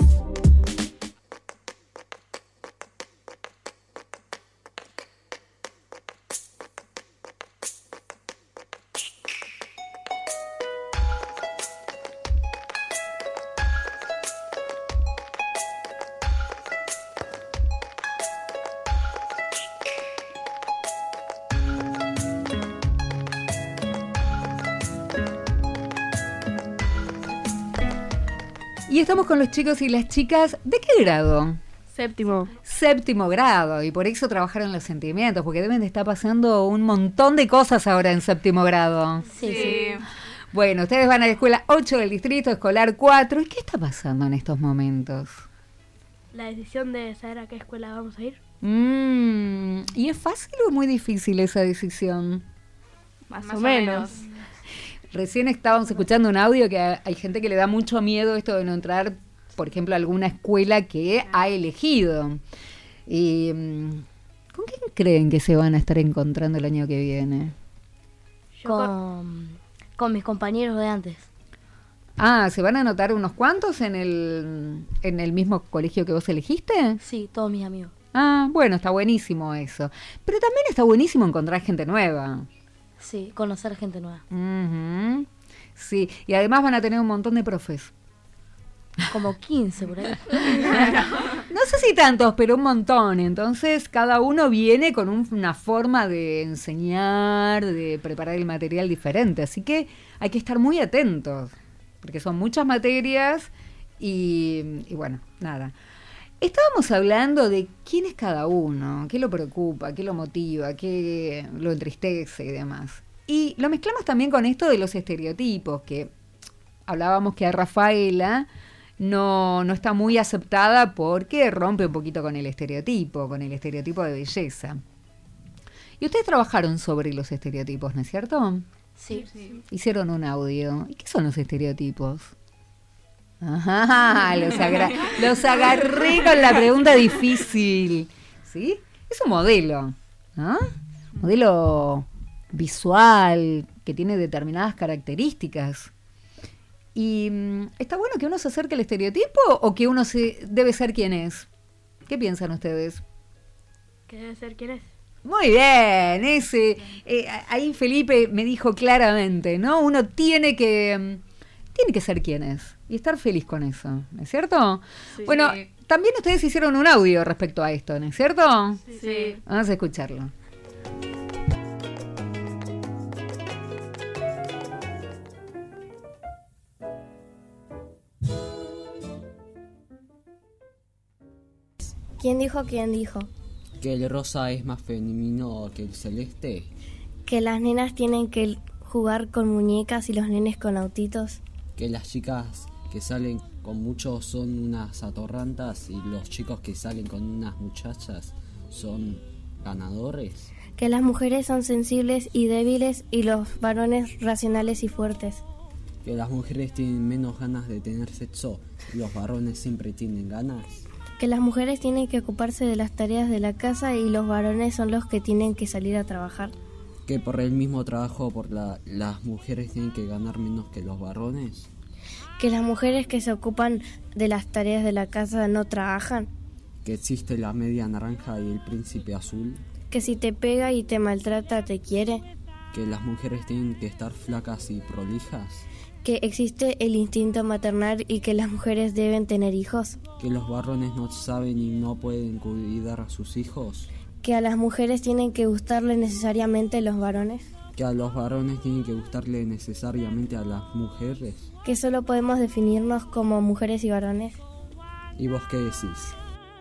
[SPEAKER 9] Y estamos con los chicos y las chicas, ¿de qué grado?
[SPEAKER 15] Séptimo.
[SPEAKER 9] Séptimo grado, y por eso trabajaron los sentimientos, porque deben de estar pasando un montón de cosas ahora en séptimo grado.
[SPEAKER 15] Sí. sí.
[SPEAKER 9] Bueno, ustedes van a la escuela ocho del distrito escolar cuatro. ¿Y qué está pasando en estos momentos?
[SPEAKER 17] La decisión de saber a qué escuela vamos a ir.
[SPEAKER 9] Mm, ¿Y es fácil o muy difícil esa decisión?
[SPEAKER 15] Más, Más o, o menos. menos.
[SPEAKER 9] Recién estábamos escuchando un audio que hay gente que le da mucho miedo esto de no entrar, por ejemplo, a alguna escuela que ha elegido. Y, ¿con quién creen que se van a estar encontrando el año que viene?
[SPEAKER 27] Con, con mis compañeros de antes.
[SPEAKER 9] Ah, ¿se van a anotar unos cuantos en el, en el mismo colegio que vos elegiste?
[SPEAKER 27] Sí, todos mis amigos.
[SPEAKER 9] Ah, bueno, está buenísimo eso. Pero también está buenísimo encontrar gente nueva.
[SPEAKER 27] Sí, conocer gente nueva.
[SPEAKER 9] Uh-huh. Sí, y además van a tener un montón de profes.
[SPEAKER 27] Como quince por ahí.
[SPEAKER 9] No sé si tantos, pero un montón. Entonces cada uno viene con un, una forma de enseñar, de preparar el material diferente. Así que hay que estar muy atentos, porque son muchas materias y, y bueno, nada. Estábamos hablando de quién es cada uno, qué lo preocupa, qué lo motiva, qué lo entristece y demás. Y lo mezclamos también con esto de los estereotipos, que hablábamos que a Rafaela no, no está muy aceptada porque rompe un poquito con el estereotipo, con el estereotipo de belleza. Y ustedes trabajaron sobre los estereotipos, ¿no es cierto?
[SPEAKER 27] Sí. sí.
[SPEAKER 9] Hicieron un audio. ¿Y qué son los estereotipos? Ajá, los, agra- los agarré con la pregunta difícil. ¿Sí? Es un modelo, ¿no? Modelo visual que tiene determinadas características. ¿Y mmm, está bueno que uno se acerque al estereotipo o que uno se debe ser quien es? ¿Qué piensan ustedes?
[SPEAKER 17] Que debe ser quien es.
[SPEAKER 9] Muy bien, ese. Eh, ahí Felipe me dijo claramente, ¿no? Uno tiene que... Tiene que ser quien es y estar feliz con eso, ¿no es cierto? Sí. Bueno, también ustedes hicieron un audio respecto a esto, ¿no es cierto?
[SPEAKER 17] Sí.
[SPEAKER 9] Vamos a escucharlo.
[SPEAKER 27] ¿Quién dijo quién dijo?
[SPEAKER 18] ¿Que el rosa es más femenino que el celeste?
[SPEAKER 27] ¿Que las nenas tienen que jugar con muñecas y los nenes con autitos?
[SPEAKER 18] Que las chicas que salen con muchos son unas atorrantas y los chicos que salen con unas muchachas son ganadores.
[SPEAKER 27] Que las mujeres son sensibles y débiles y los varones racionales y fuertes.
[SPEAKER 18] Que las mujeres tienen menos ganas de tener sexo y los varones siempre tienen ganas.
[SPEAKER 27] Que las mujeres tienen que ocuparse de las tareas de la casa y los varones son los que tienen que salir a trabajar.
[SPEAKER 18] Que por el mismo trabajo por la, las mujeres tienen que ganar menos que los varones.
[SPEAKER 27] Que las mujeres que se ocupan de las tareas de la casa no trabajan.
[SPEAKER 18] Que existe la media naranja y el príncipe azul.
[SPEAKER 27] Que si te pega y te maltrata te quiere.
[SPEAKER 18] Que las mujeres tienen que estar flacas y prolijas.
[SPEAKER 27] Que existe el instinto maternal y que las mujeres deben tener hijos.
[SPEAKER 18] Que los varones no saben y no pueden cuidar a sus hijos.
[SPEAKER 27] Que a las mujeres tienen que gustarle necesariamente los varones.
[SPEAKER 18] Que a los varones tienen que gustarle necesariamente a las mujeres.
[SPEAKER 27] Que solo podemos definirnos como mujeres y varones.
[SPEAKER 18] ¿Y vos qué decís?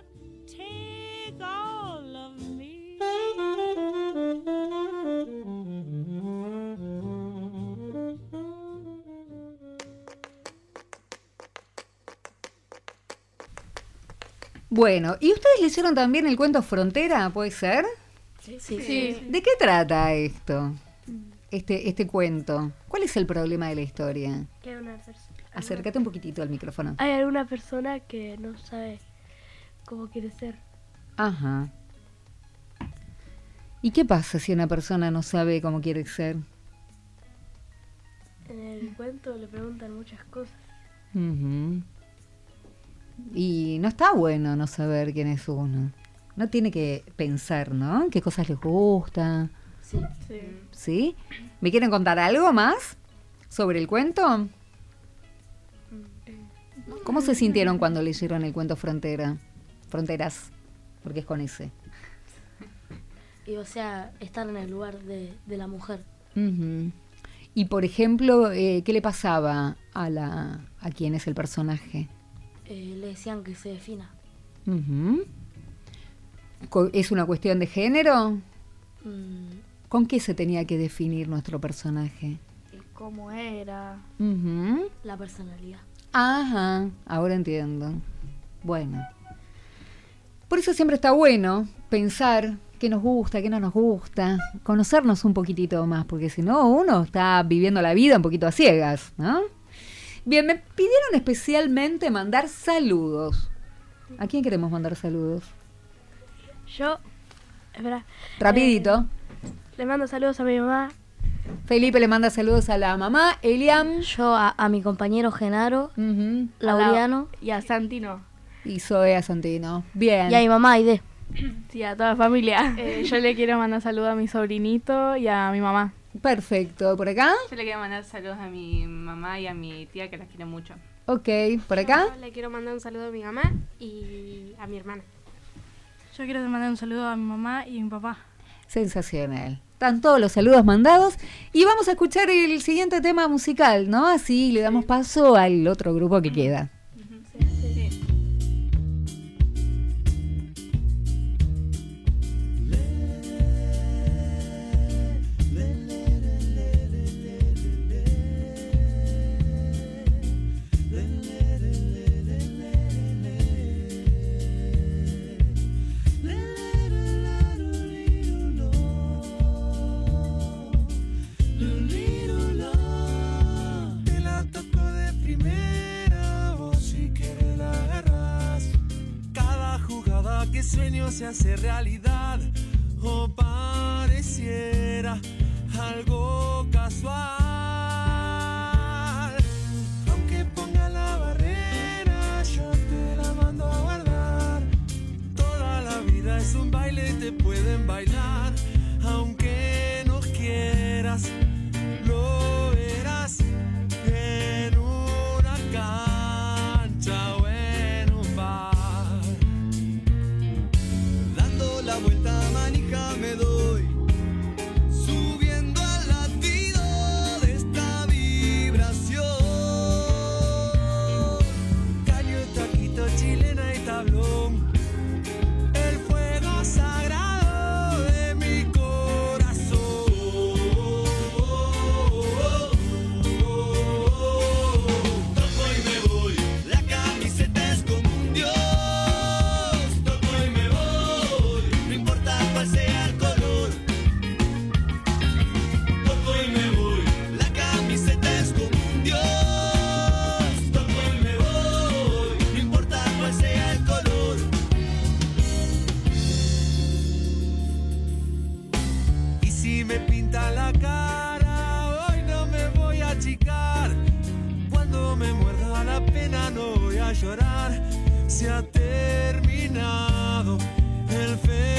[SPEAKER 9] Bueno, ¿y ustedes leyeron también el cuento Frontera, puede ser?
[SPEAKER 27] Sí, sí.
[SPEAKER 9] sí. ¿De qué trata esto? Este, este cuento. ¿Cuál es el problema de la historia?
[SPEAKER 17] Que una persona,
[SPEAKER 9] Acércate un poquitito al micrófono.
[SPEAKER 17] Hay alguna persona que no sabe cómo quiere ser.
[SPEAKER 9] Ajá. ¿Y qué pasa si una persona no sabe cómo quiere ser?
[SPEAKER 17] En el cuento le preguntan muchas cosas.
[SPEAKER 9] Uh-huh. Y no está bueno no saber quién es uno. No tiene que pensar, ¿no? ¿Qué cosas les gusta?
[SPEAKER 17] Sí. Sí.
[SPEAKER 9] ¿Sí? ¿Me quieren contar algo más sobre el cuento? ¿Cómo se sintieron cuando leyeron el cuento Frontera? Fronteras, porque es con ese.
[SPEAKER 17] Y o sea, estar en el lugar de, de la mujer.
[SPEAKER 9] Uh-huh. Y por ejemplo, eh, ¿qué le pasaba a la a quién es el personaje?
[SPEAKER 17] Eh, le decían que se defina.
[SPEAKER 9] Uh-huh. ¿Es una cuestión de género?
[SPEAKER 17] Mm.
[SPEAKER 9] ¿Con qué se tenía que definir nuestro personaje?
[SPEAKER 17] ¿Cómo era?
[SPEAKER 9] Uh-huh.
[SPEAKER 17] La personalidad.
[SPEAKER 9] Ajá, ahora entiendo. Bueno. Por eso siempre está bueno pensar qué nos gusta, qué no nos gusta, conocernos un poquitito más, porque si no uno está viviendo la vida un poquito a ciegas, ¿no? Bien, me pidieron especialmente mandar saludos. ¿A quién queremos mandar saludos?
[SPEAKER 17] Yo, espera.
[SPEAKER 9] Rapidito.
[SPEAKER 17] Eh, le mando saludos a mi mamá.
[SPEAKER 9] Felipe le manda saludos a la mamá. Eliam.
[SPEAKER 27] Yo a, a mi compañero Genaro.
[SPEAKER 9] Uh-huh.
[SPEAKER 27] Laureano.
[SPEAKER 15] Y a Santino.
[SPEAKER 9] Y Zoe a Santino. Bien.
[SPEAKER 27] Y a mi mamá Aide.
[SPEAKER 15] Sí, a toda la familia. Eh, yo le quiero mandar saludos a mi sobrinito y a mi mamá.
[SPEAKER 9] Perfecto. ¿Por acá?
[SPEAKER 10] Yo le quiero mandar saludos a mi mamá y a mi tía, que las quiero mucho.
[SPEAKER 9] Ok. ¿Por acá?
[SPEAKER 16] Yo le quiero mandar un saludo a mi mamá y a mi hermana.
[SPEAKER 19] Yo quiero mandar un saludo a mi mamá y a mi papá.
[SPEAKER 9] Sensacional. Están todos los saludos mandados y vamos a escuchar el siguiente tema musical, ¿no? Así le damos paso al otro grupo que queda.
[SPEAKER 16] Sí, sí, sí.
[SPEAKER 2] Sueño se hace realidad o pareciera algo casual. Aunque ponga la barrera, yo te la mando a guardar. Toda la vida es un baile y te pueden bailar. Aunque no quieras, lo verás en una cancha o en un bar. La vuelta manija me doy, subiendo al latido de esta vibración. Caño, taquito, chilena y tablón, el fuego sagrado de mi corazón. se ha terminado el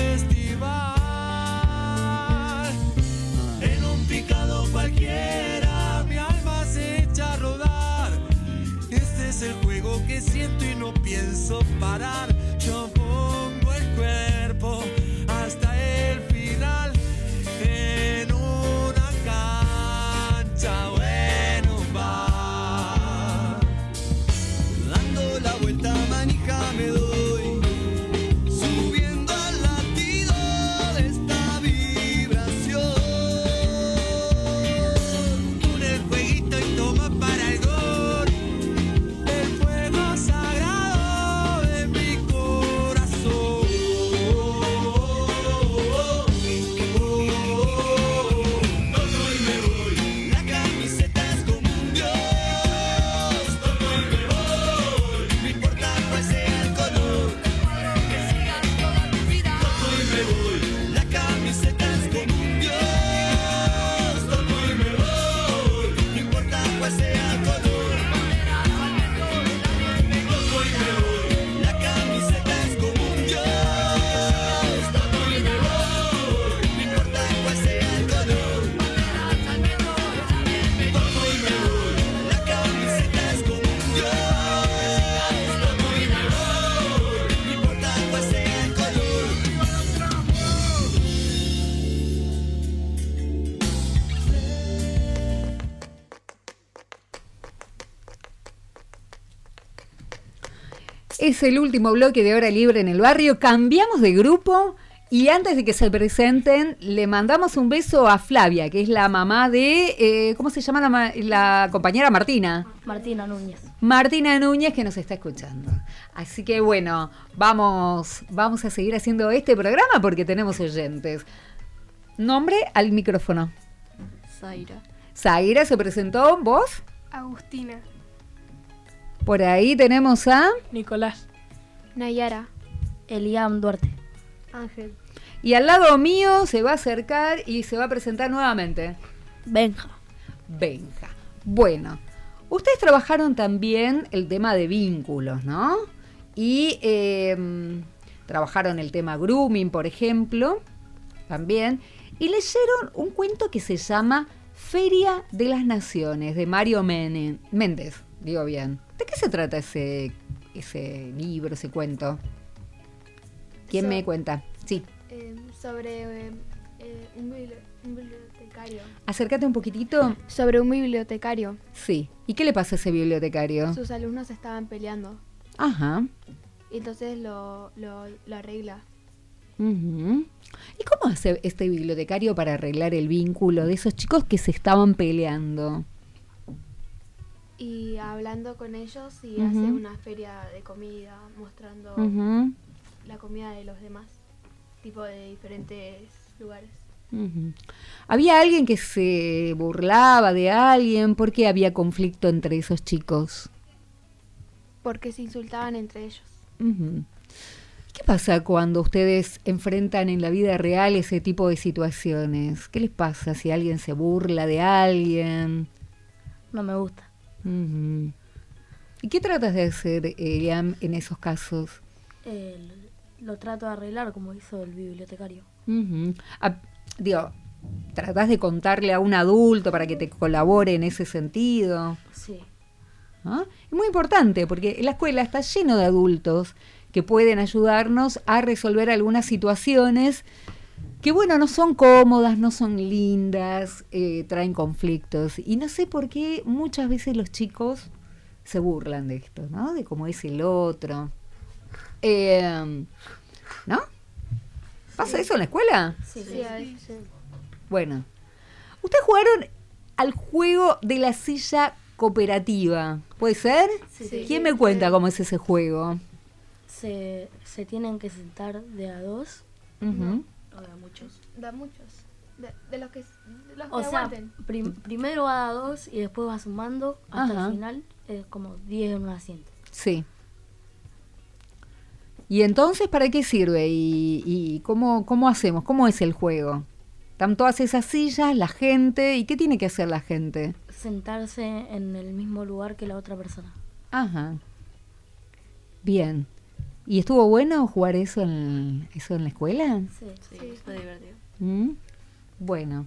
[SPEAKER 2] festival. En un picado cualquiera mi alma se echa a rodar. Este es el juego que siento y no pienso parar. Yo pongo el cuerpo hasta el final en una cancha. Bueno, va dando la vuelta, manija me doy, subiendo al latido de esta vibración. Con el jueguito y toma para el gol, el fuego sagrado de mi corazón. Toco y me voy, la camiseta es como un dios. Toco y me voy, no importa cuál sea el color, que sigas toda tu vida. Toco y me voy, la camiseta es como un dios. Toco y me voy, no importa cuál sea el color. Toco y me voy, la camiseta es como un dios. Toco y me voy, no importa cuál sea el color. Toco y me voy, la camiseta es como un dios. Toco y me voy, no importa cuál sea el color.
[SPEAKER 9] Es el último bloque de Hora Libre en el Barrio. Cambiamos de grupo y antes de que se presenten, le mandamos un beso a Flavia, que es la mamá de, eh, ¿cómo se llama la, ma- la compañera Martina?
[SPEAKER 27] Martina Núñez.
[SPEAKER 9] Martina Núñez, que nos está escuchando. Así que bueno, vamos, vamos a seguir haciendo este programa porque tenemos oyentes. Nombre al micrófono.
[SPEAKER 16] Zaira.
[SPEAKER 9] Zaira se presentó, ¿vos?
[SPEAKER 16] Agustina.
[SPEAKER 9] Por ahí tenemos a...
[SPEAKER 19] Nicolás.
[SPEAKER 16] Nayara.
[SPEAKER 27] Eliam Duarte.
[SPEAKER 16] Ángel.
[SPEAKER 9] Y al lado mío se va a acercar y se va a presentar nuevamente.
[SPEAKER 27] Benja.
[SPEAKER 9] Benja. Bueno, ustedes trabajaron también el tema de vínculos, ¿no? Y eh, trabajaron el tema grooming, por ejemplo, también. Y leyeron un cuento que se llama Feria de las Naciones, de Mario Mene- Méndez, digo bien. ¿De qué se trata ese, ese libro, ese cuento? ¿Quién
[SPEAKER 16] So-
[SPEAKER 9] me cuenta? Sí.
[SPEAKER 16] Eh, sobre eh, eh, un, bibli- un bibliotecario.
[SPEAKER 9] Acércate un poquitito.
[SPEAKER 16] Sobre un bibliotecario.
[SPEAKER 9] Sí. ¿Y qué le pasa a ese bibliotecario?
[SPEAKER 16] Sus alumnos estaban peleando.
[SPEAKER 9] Ajá.
[SPEAKER 16] Y entonces lo, lo, lo arregla.
[SPEAKER 9] Ujú. ¿Y cómo hace este bibliotecario para arreglar el vínculo de esos chicos que se estaban peleando?
[SPEAKER 16] Y hablando con ellos y
[SPEAKER 9] Ujú.
[SPEAKER 16] hace una feria de comida mostrando
[SPEAKER 9] Ujú.
[SPEAKER 16] la comida de los demás, tipo de diferentes lugares.
[SPEAKER 9] Ujú. ¿Había alguien que se burlaba de alguien? ¿Por qué había conflicto entre esos chicos?
[SPEAKER 16] Porque se insultaban entre ellos.
[SPEAKER 9] Ujú. ¿Qué pasa cuando ustedes enfrentan en la vida real ese tipo de situaciones? ¿Qué les pasa si alguien se burla de alguien?
[SPEAKER 27] No me gusta.
[SPEAKER 9] Ujú. ¿Y qué tratas de hacer, Eliam, en esos casos?
[SPEAKER 27] Eh, lo trato de arreglar como hizo el bibliotecario.
[SPEAKER 9] Ujú. Ah, digo, ¿tratás de contarle a un adulto para que te colabore en ese sentido?
[SPEAKER 27] Sí.
[SPEAKER 9] ¿Ah? Es muy importante porque la escuela está lleno de adultos que pueden ayudarnos a resolver algunas situaciones que, bueno, no son cómodas, no son lindas, eh, traen conflictos. Y no sé por qué muchas veces los chicos se burlan de esto, ¿no? De cómo es el otro. Eh, ¿No? ¿Pasa eso en la escuela?
[SPEAKER 27] Sí,
[SPEAKER 16] Sí, a veces sí.
[SPEAKER 9] Bueno, ustedes jugaron al juego de la silla cooperativa, ¿puede ser?
[SPEAKER 27] Sí. Sí.
[SPEAKER 9] ¿Quién me cuenta cómo es ese juego?
[SPEAKER 27] Se, se tienen que sentar de a dos
[SPEAKER 9] Ujú.
[SPEAKER 27] o de a muchos.
[SPEAKER 16] Da muchos. De, de los que, de los que
[SPEAKER 27] O sea,
[SPEAKER 16] aguanten.
[SPEAKER 27] prim- primero va a dos y después va sumando hasta
[SPEAKER 9] Ajá.
[SPEAKER 27] el final, es como diez en un asiento.
[SPEAKER 9] Sí. ¿Y entonces para qué sirve? ¿Y, y cómo, cómo hacemos? ¿Cómo es el juego? Están todas esas sillas, la gente, ¿y qué tiene que hacer la gente?
[SPEAKER 27] Sentarse en el mismo lugar que la otra persona.
[SPEAKER 9] Ajá. Bien. ¿Y estuvo bueno jugar eso en, eso en la escuela?
[SPEAKER 16] Sí, sí, sí, fue divertido.
[SPEAKER 9] ¿Mm? Bueno.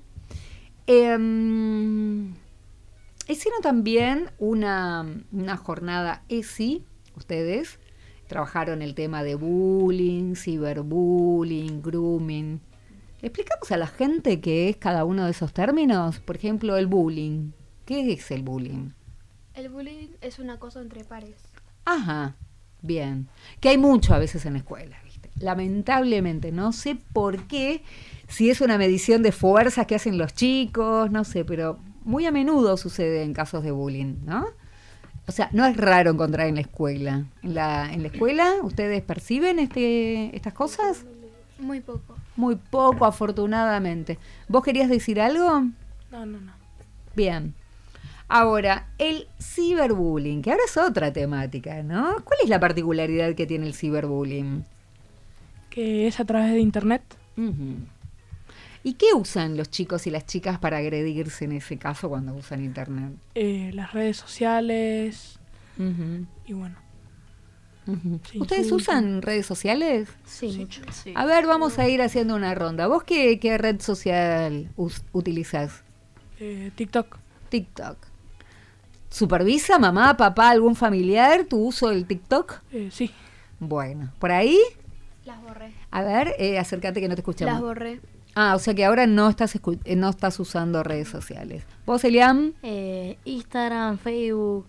[SPEAKER 9] Eh, hicieron también una, una jornada E S I, ustedes. Trabajaron el tema de bullying, ciberbullying, grooming. ¿Le explicamos a la gente qué es cada uno de esos términos? Por ejemplo, el bullying. ¿Qué es el bullying?
[SPEAKER 16] El bullying es un acoso entre pares.
[SPEAKER 9] Ajá, bien. Que hay mucho a veces en la escuela, ¿viste? Lamentablemente, no sé por qué, si es una medición de fuerzas que hacen los chicos, no sé, pero muy a menudo sucede en casos de bullying, ¿no? O sea, no es raro encontrar en la escuela. ¿En la, en la escuela ustedes perciben este, estas cosas?
[SPEAKER 16] Muy poco.
[SPEAKER 9] Muy poco, afortunadamente. ¿Vos querías decir algo?
[SPEAKER 19] No, no, no.
[SPEAKER 9] Bien. Ahora, el ciberbullying, que ahora es otra temática, ¿no? ¿Cuál es la particularidad que tiene el ciberbullying?
[SPEAKER 19] Que es a través de internet.
[SPEAKER 9] Uh-huh. ¿Y qué usan los chicos y las chicas para agredirse en ese caso cuando usan internet?
[SPEAKER 19] Eh, las redes sociales.
[SPEAKER 9] Uh-huh.
[SPEAKER 19] Y bueno.
[SPEAKER 9] Uh-huh. ¿Ustedes usan redes sociales?
[SPEAKER 16] Sí, sí, mucho. Sí.
[SPEAKER 9] A ver, vamos a ir haciendo una ronda. ¿Vos qué, qué red social us- utilizás?
[SPEAKER 19] Eh, TikTok.
[SPEAKER 9] TikTok. ¿Supervisa mamá, papá, algún familiar tu uso del TikTok?
[SPEAKER 19] Eh, sí.
[SPEAKER 9] Bueno, ¿por ahí?
[SPEAKER 16] Las borré.
[SPEAKER 9] A ver, eh, acércate que no te escuchamos.
[SPEAKER 16] Las borré.
[SPEAKER 9] Ah, o sea que ahora no estás escu- eh, no estás usando redes sociales. ¿Vos, Eliam?
[SPEAKER 27] Eh, Instagram, Facebook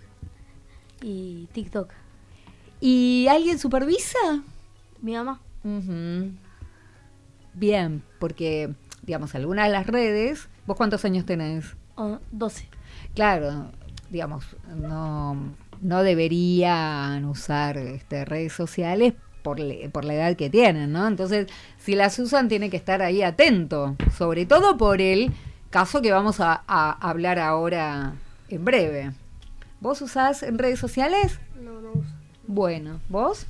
[SPEAKER 27] y TikTok.
[SPEAKER 9] ¿Y alguien supervisa?
[SPEAKER 27] Mi mamá.
[SPEAKER 9] Uh-huh. Bien, porque, digamos, algunas de las redes... ¿Vos cuántos años tenés?
[SPEAKER 27] Oh, doce.
[SPEAKER 9] Claro, digamos, no, no deberían usar este, redes sociales por, le, por la edad que tienen, ¿no? Entonces, si las usan, tiene que estar ahí atento, sobre todo por el caso que vamos a, a hablar ahora en breve. ¿Vos usás en redes sociales?
[SPEAKER 16] No, no uso.
[SPEAKER 9] Bueno, ¿vos?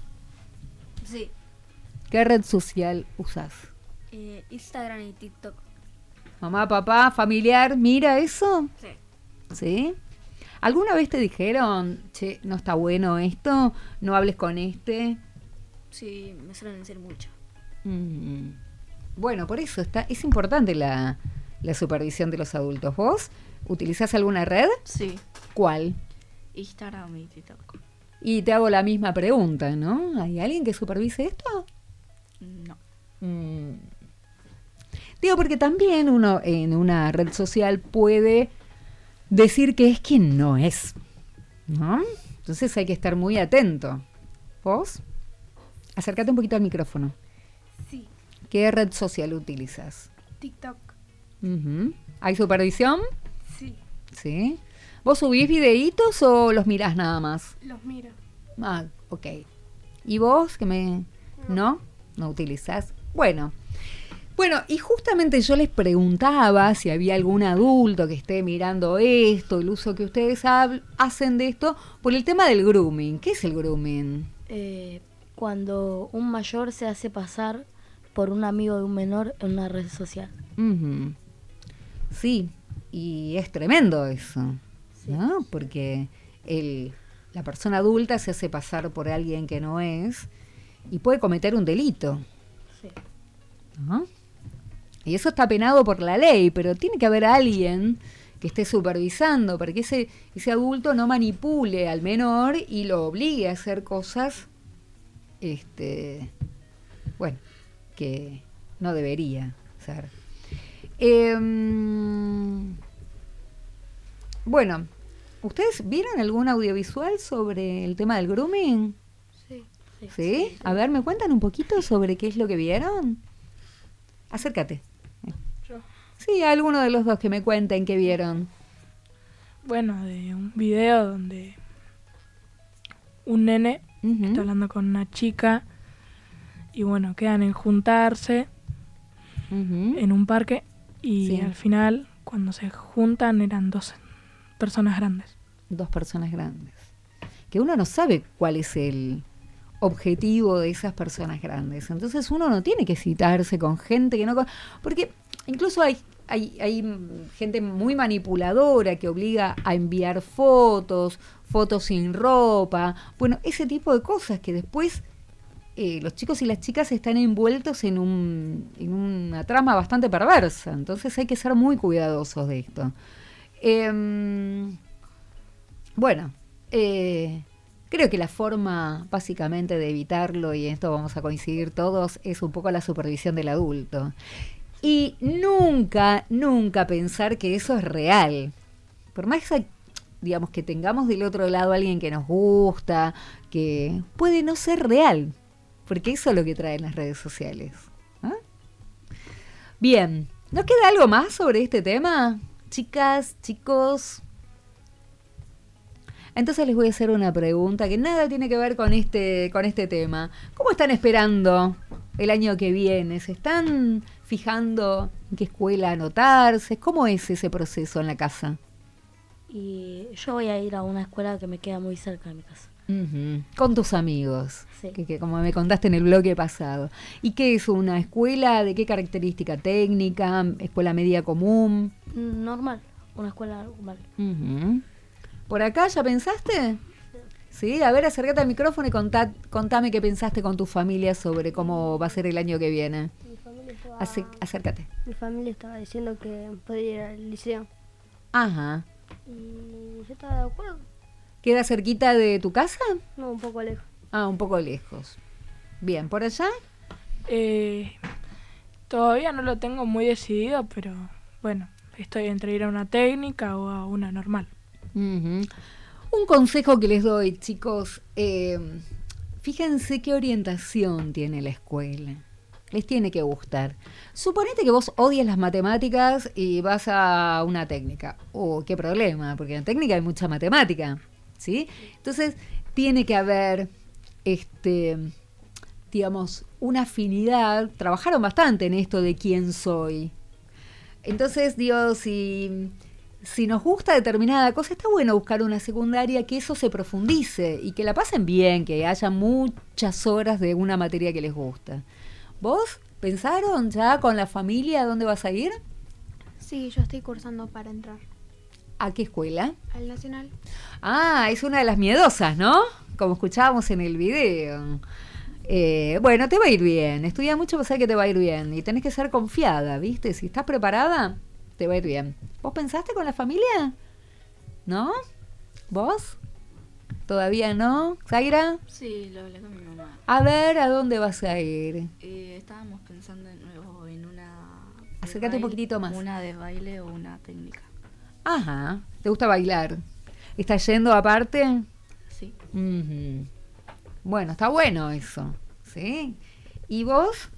[SPEAKER 16] Sí.
[SPEAKER 9] ¿Qué red social usás?
[SPEAKER 16] Eh, Instagram y TikTok.
[SPEAKER 9] Mamá, papá, familiar, ¿mira eso?
[SPEAKER 16] Sí.
[SPEAKER 9] ¿Sí? ¿Alguna vez te dijeron, che, no está bueno esto, no hables con este?
[SPEAKER 16] Sí, me suelen decir mucho.
[SPEAKER 9] Mm. Bueno, por eso está, es importante la, la supervisión de los adultos. ¿Vos utilizás alguna red?
[SPEAKER 10] Sí.
[SPEAKER 9] ¿Cuál?
[SPEAKER 10] Instagram y TikTok.
[SPEAKER 9] Y te hago la misma pregunta, ¿no? ¿Hay alguien que supervise esto?
[SPEAKER 10] No.
[SPEAKER 9] Mm. Digo, porque también uno en una red social puede decir que es quien no es, ¿no? Entonces hay que estar muy atento. ¿Vos? Acércate un poquito al micrófono.
[SPEAKER 16] Sí.
[SPEAKER 9] ¿Qué red social utilizas?
[SPEAKER 16] TikTok.
[SPEAKER 9] Uh-huh. ¿Hay supervisión?
[SPEAKER 16] Sí.
[SPEAKER 9] ¿Sí? ¿Vos subís videitos o los mirás nada más?
[SPEAKER 16] Los miro.
[SPEAKER 9] Ah, ok. ¿Y vos que me... ¿No? ¿No? ¿No utilizás? Bueno. Bueno, y justamente yo les preguntaba si había algún adulto que esté mirando esto, el uso que ustedes ha- hacen de esto, por el tema del grooming. ¿Qué es el grooming?
[SPEAKER 27] Eh, cuando un mayor se hace pasar por un amigo de un menor en una red social.
[SPEAKER 9] Uh-huh. Sí, y es tremendo eso,
[SPEAKER 27] Sí.
[SPEAKER 9] ¿no? Porque el, la persona adulta se hace pasar por alguien que no es y puede cometer un delito.
[SPEAKER 27] Sí.
[SPEAKER 9] ¿No? Y eso está penado por la ley, pero tiene que haber alguien que esté supervisando para que ese, ese adulto no manipule al menor y lo obligue a hacer cosas, este, bueno, que no debería hacer. Eh, bueno, ¿ustedes vieron algún audiovisual sobre el tema del grooming?
[SPEAKER 16] Sí.
[SPEAKER 9] ¿Sí?
[SPEAKER 27] Sí.
[SPEAKER 9] A ver, ¿me cuentan un poquito sobre qué es lo que vieron? Acércate.
[SPEAKER 19] Yo.
[SPEAKER 9] Sí, alguno de los dos que me cuenten qué vieron.
[SPEAKER 19] Bueno, de un video donde un nene
[SPEAKER 9] Uh-huh.
[SPEAKER 19] está hablando con una chica y bueno, quedan en juntarse
[SPEAKER 9] Uh-huh.
[SPEAKER 19] en un parque y
[SPEAKER 9] Sí.
[SPEAKER 19] al final, cuando se juntan, eran dos personas grandes.
[SPEAKER 9] Dos personas grandes. Que uno no sabe cuál es el objetivo de esas personas grandes. Entonces uno no tiene que citarse con gente que no... con- Porque incluso hay, hay, hay gente muy manipuladora que obliga a enviar fotos, fotos sin ropa. Bueno, ese tipo de cosas que después eh, los chicos y las chicas están envueltos en, un, en una trama bastante perversa, entonces hay que ser muy cuidadosos de esto. Eh, bueno, eh, creo que la forma básicamente de evitarlo, y en esto vamos a coincidir todos, es un poco la supervisión del adulto. Y nunca, nunca pensar que eso es real. Por más que, digamos, que tengamos del otro lado a alguien que nos gusta, que puede no ser real, porque eso es lo que traen las redes sociales. ¿Ah? Bien, ¿nos queda algo más sobre este tema? Chicas, chicos. Entonces les voy a hacer una pregunta que nada tiene que ver con este, con este tema. ¿Cómo están esperando el año que viene? ¿Se están fijando en qué escuela anotarse? ¿Cómo es ese proceso en la casa?
[SPEAKER 17] Y yo voy a ir a una escuela que me queda muy cerca de mi casa.
[SPEAKER 9] Uh-huh. Con tus amigos,
[SPEAKER 17] sí.
[SPEAKER 9] que, que como me contaste en el bloque pasado. ¿Y qué es una escuela? ¿De qué característica técnica? ¿Escuela media común?
[SPEAKER 17] Normal, una escuela normal.
[SPEAKER 9] Uh-huh. ¿Por acá ya pensaste? Sí, a ver, acércate al micrófono y contá, contame qué pensaste con tu familia sobre cómo va a ser el año que viene.
[SPEAKER 17] Mi familia estaba,
[SPEAKER 9] Ace, acércate.
[SPEAKER 17] Mi familia estaba diciendo que podía ir al liceo.
[SPEAKER 9] Ajá.
[SPEAKER 17] Y yo estaba de acuerdo.
[SPEAKER 9] ¿Queda cerquita de tu casa?
[SPEAKER 17] No, un poco lejos.
[SPEAKER 9] Ah, un poco lejos. Bien, ¿por allá?
[SPEAKER 19] Eh, todavía no lo tengo muy decidido, pero bueno, estoy entre ir a una técnica o a una normal.
[SPEAKER 9] Uh-huh. Un consejo que les doy, chicos, eh, fíjense qué orientación tiene la escuela. Les tiene que gustar. Suponete que vos odias las matemáticas y vas a una técnica. Oh, qué problema, porque en técnica hay mucha matemática, ¿sí? Entonces, tiene que haber, este, digamos, una afinidad. Trabajaron bastante en esto de quién soy. Entonces, digo, si... Si nos gusta determinada cosa, está bueno buscar una secundaria que eso se profundice y que la pasen bien, que haya muchas horas de una materia que les gusta. ¿Vos pensaron ya con la familia a dónde vas a ir?
[SPEAKER 16] Sí, yo estoy cursando para entrar.
[SPEAKER 9] ¿A qué escuela?
[SPEAKER 16] Al Nacional.
[SPEAKER 9] Ah, es una de las miedosas, ¿no? Como escuchábamos en el video. Eh, bueno, te va a ir bien. Estudia mucho para saber que te va a ir bien. Y tenés que ser confiada, ¿viste? Si estás preparada, te va a ir bien. ¿Vos pensaste con la familia? ¿No? ¿Vos? ¿Todavía no? ¿Zaira?
[SPEAKER 10] Sí, lo hablé con mi mamá.
[SPEAKER 9] A ver, ¿a dónde vas a ir?
[SPEAKER 10] Eh, estábamos pensando de nuevo en una...
[SPEAKER 9] Acércate baile, un poquitito más.
[SPEAKER 10] Una de baile o una técnica.
[SPEAKER 9] Ajá. ¿Te gusta bailar? ¿Estás yendo aparte?
[SPEAKER 10] Sí.
[SPEAKER 9] Uh-huh. Bueno, está bueno eso. ¿Sí? ¿Y vos?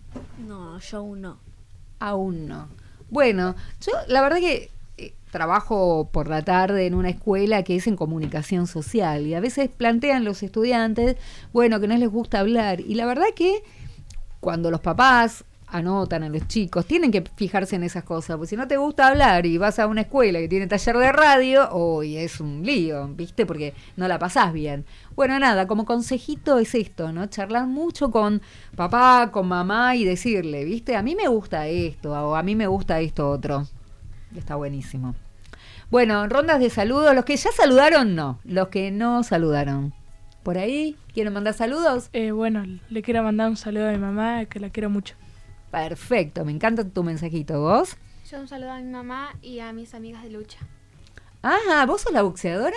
[SPEAKER 17] No, yo aún no.
[SPEAKER 9] Aún no. Bueno, yo la verdad que eh, trabajo por la tarde en una escuela que es en comunicación social y a veces plantean los estudiantes, bueno, que no les gusta hablar. Y la verdad que cuando los papás anotan a los chicos, tienen que fijarse en esas cosas, porque si no te gusta hablar y vas a una escuela que tiene taller de radio, hoy es un lío, ¿viste? Porque no la pasás bien. Bueno, nada, como consejito es esto, ¿no? Charlar mucho con papá, con mamá y decirle, ¿viste? A mí me gusta esto, o a mí me gusta esto otro. Está buenísimo. Bueno, rondas de saludos. Los que ya saludaron, no. Los que no saludaron. ¿Por ahí? ¿Quieren mandar saludos?
[SPEAKER 19] Eh, bueno, le quiero mandar un saludo a mi mamá, que la quiero mucho.
[SPEAKER 9] Perfecto, me encanta tu mensajito. ¿Vos?
[SPEAKER 16] Yo un saludo a mi mamá y a mis amigas de lucha.
[SPEAKER 9] Ah, ¿vos sos la boxeadora?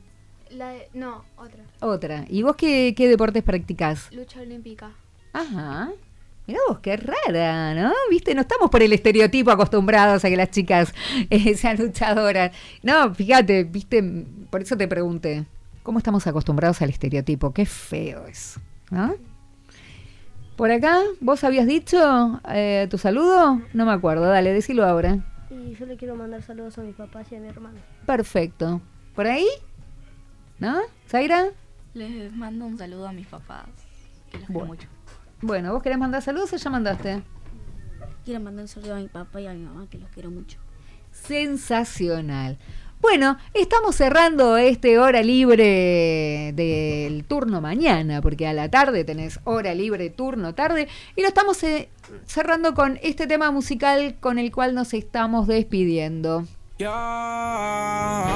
[SPEAKER 16] La de, no, otra.
[SPEAKER 9] Otra. ¿Y vos qué, qué deportes practicás?
[SPEAKER 16] Lucha olímpica.
[SPEAKER 9] Ajá. Mirá vos, qué rara, ¿no? ¿Viste? No estamos por el estereotipo acostumbrados a que las chicas eh, sean luchadoras. No, fíjate, ¿viste? Por eso te pregunté. ¿Cómo estamos acostumbrados al estereotipo? Qué feo es, ¿no? Por acá, ¿vos habías dicho eh, tu saludo? No me acuerdo, dale, decilo ahora.
[SPEAKER 17] Y yo le quiero mandar saludos a mis papás y a mi hermano.
[SPEAKER 9] Perfecto. ¿Por ahí? ¿No? ¿Zaira?
[SPEAKER 10] Les mando un saludo a mis papás, que los
[SPEAKER 9] bueno.
[SPEAKER 10] quiero mucho.
[SPEAKER 9] Bueno, ¿vos querés mandar saludos o ya mandaste?
[SPEAKER 17] Quiero mandar un saludo a mi papá y a mi mamá, que los quiero mucho.
[SPEAKER 9] Sensacional. Bueno, estamos cerrando este hora libre del turno mañana, porque a la tarde tenés hora libre, turno tarde, y lo estamos eh, cerrando con este tema musical con el cual nos estamos despidiendo.
[SPEAKER 12] Yeah,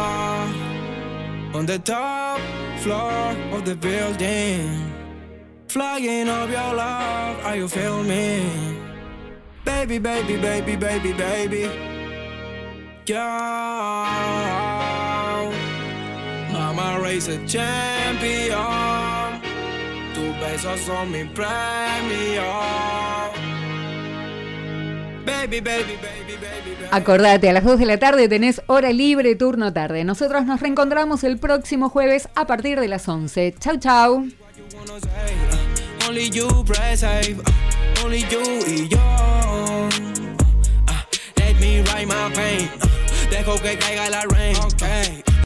[SPEAKER 12] on the top floor of the building,
[SPEAKER 2] Flying up your love, are you feel me? Baby, baby, baby, baby, baby. Girl, Mama race a champion. Tus besos son mi premio. Baby, baby, baby, baby, baby.
[SPEAKER 9] Acordate, a las dos de la tarde tenés hora libre, turno tarde. Nosotros nos reencontramos el próximo jueves a partir de las once. Chau, chau.
[SPEAKER 2] Only you press save, only you y yo. Uh, let me write my pain. Uh, dejo que caiga la rain. Okay.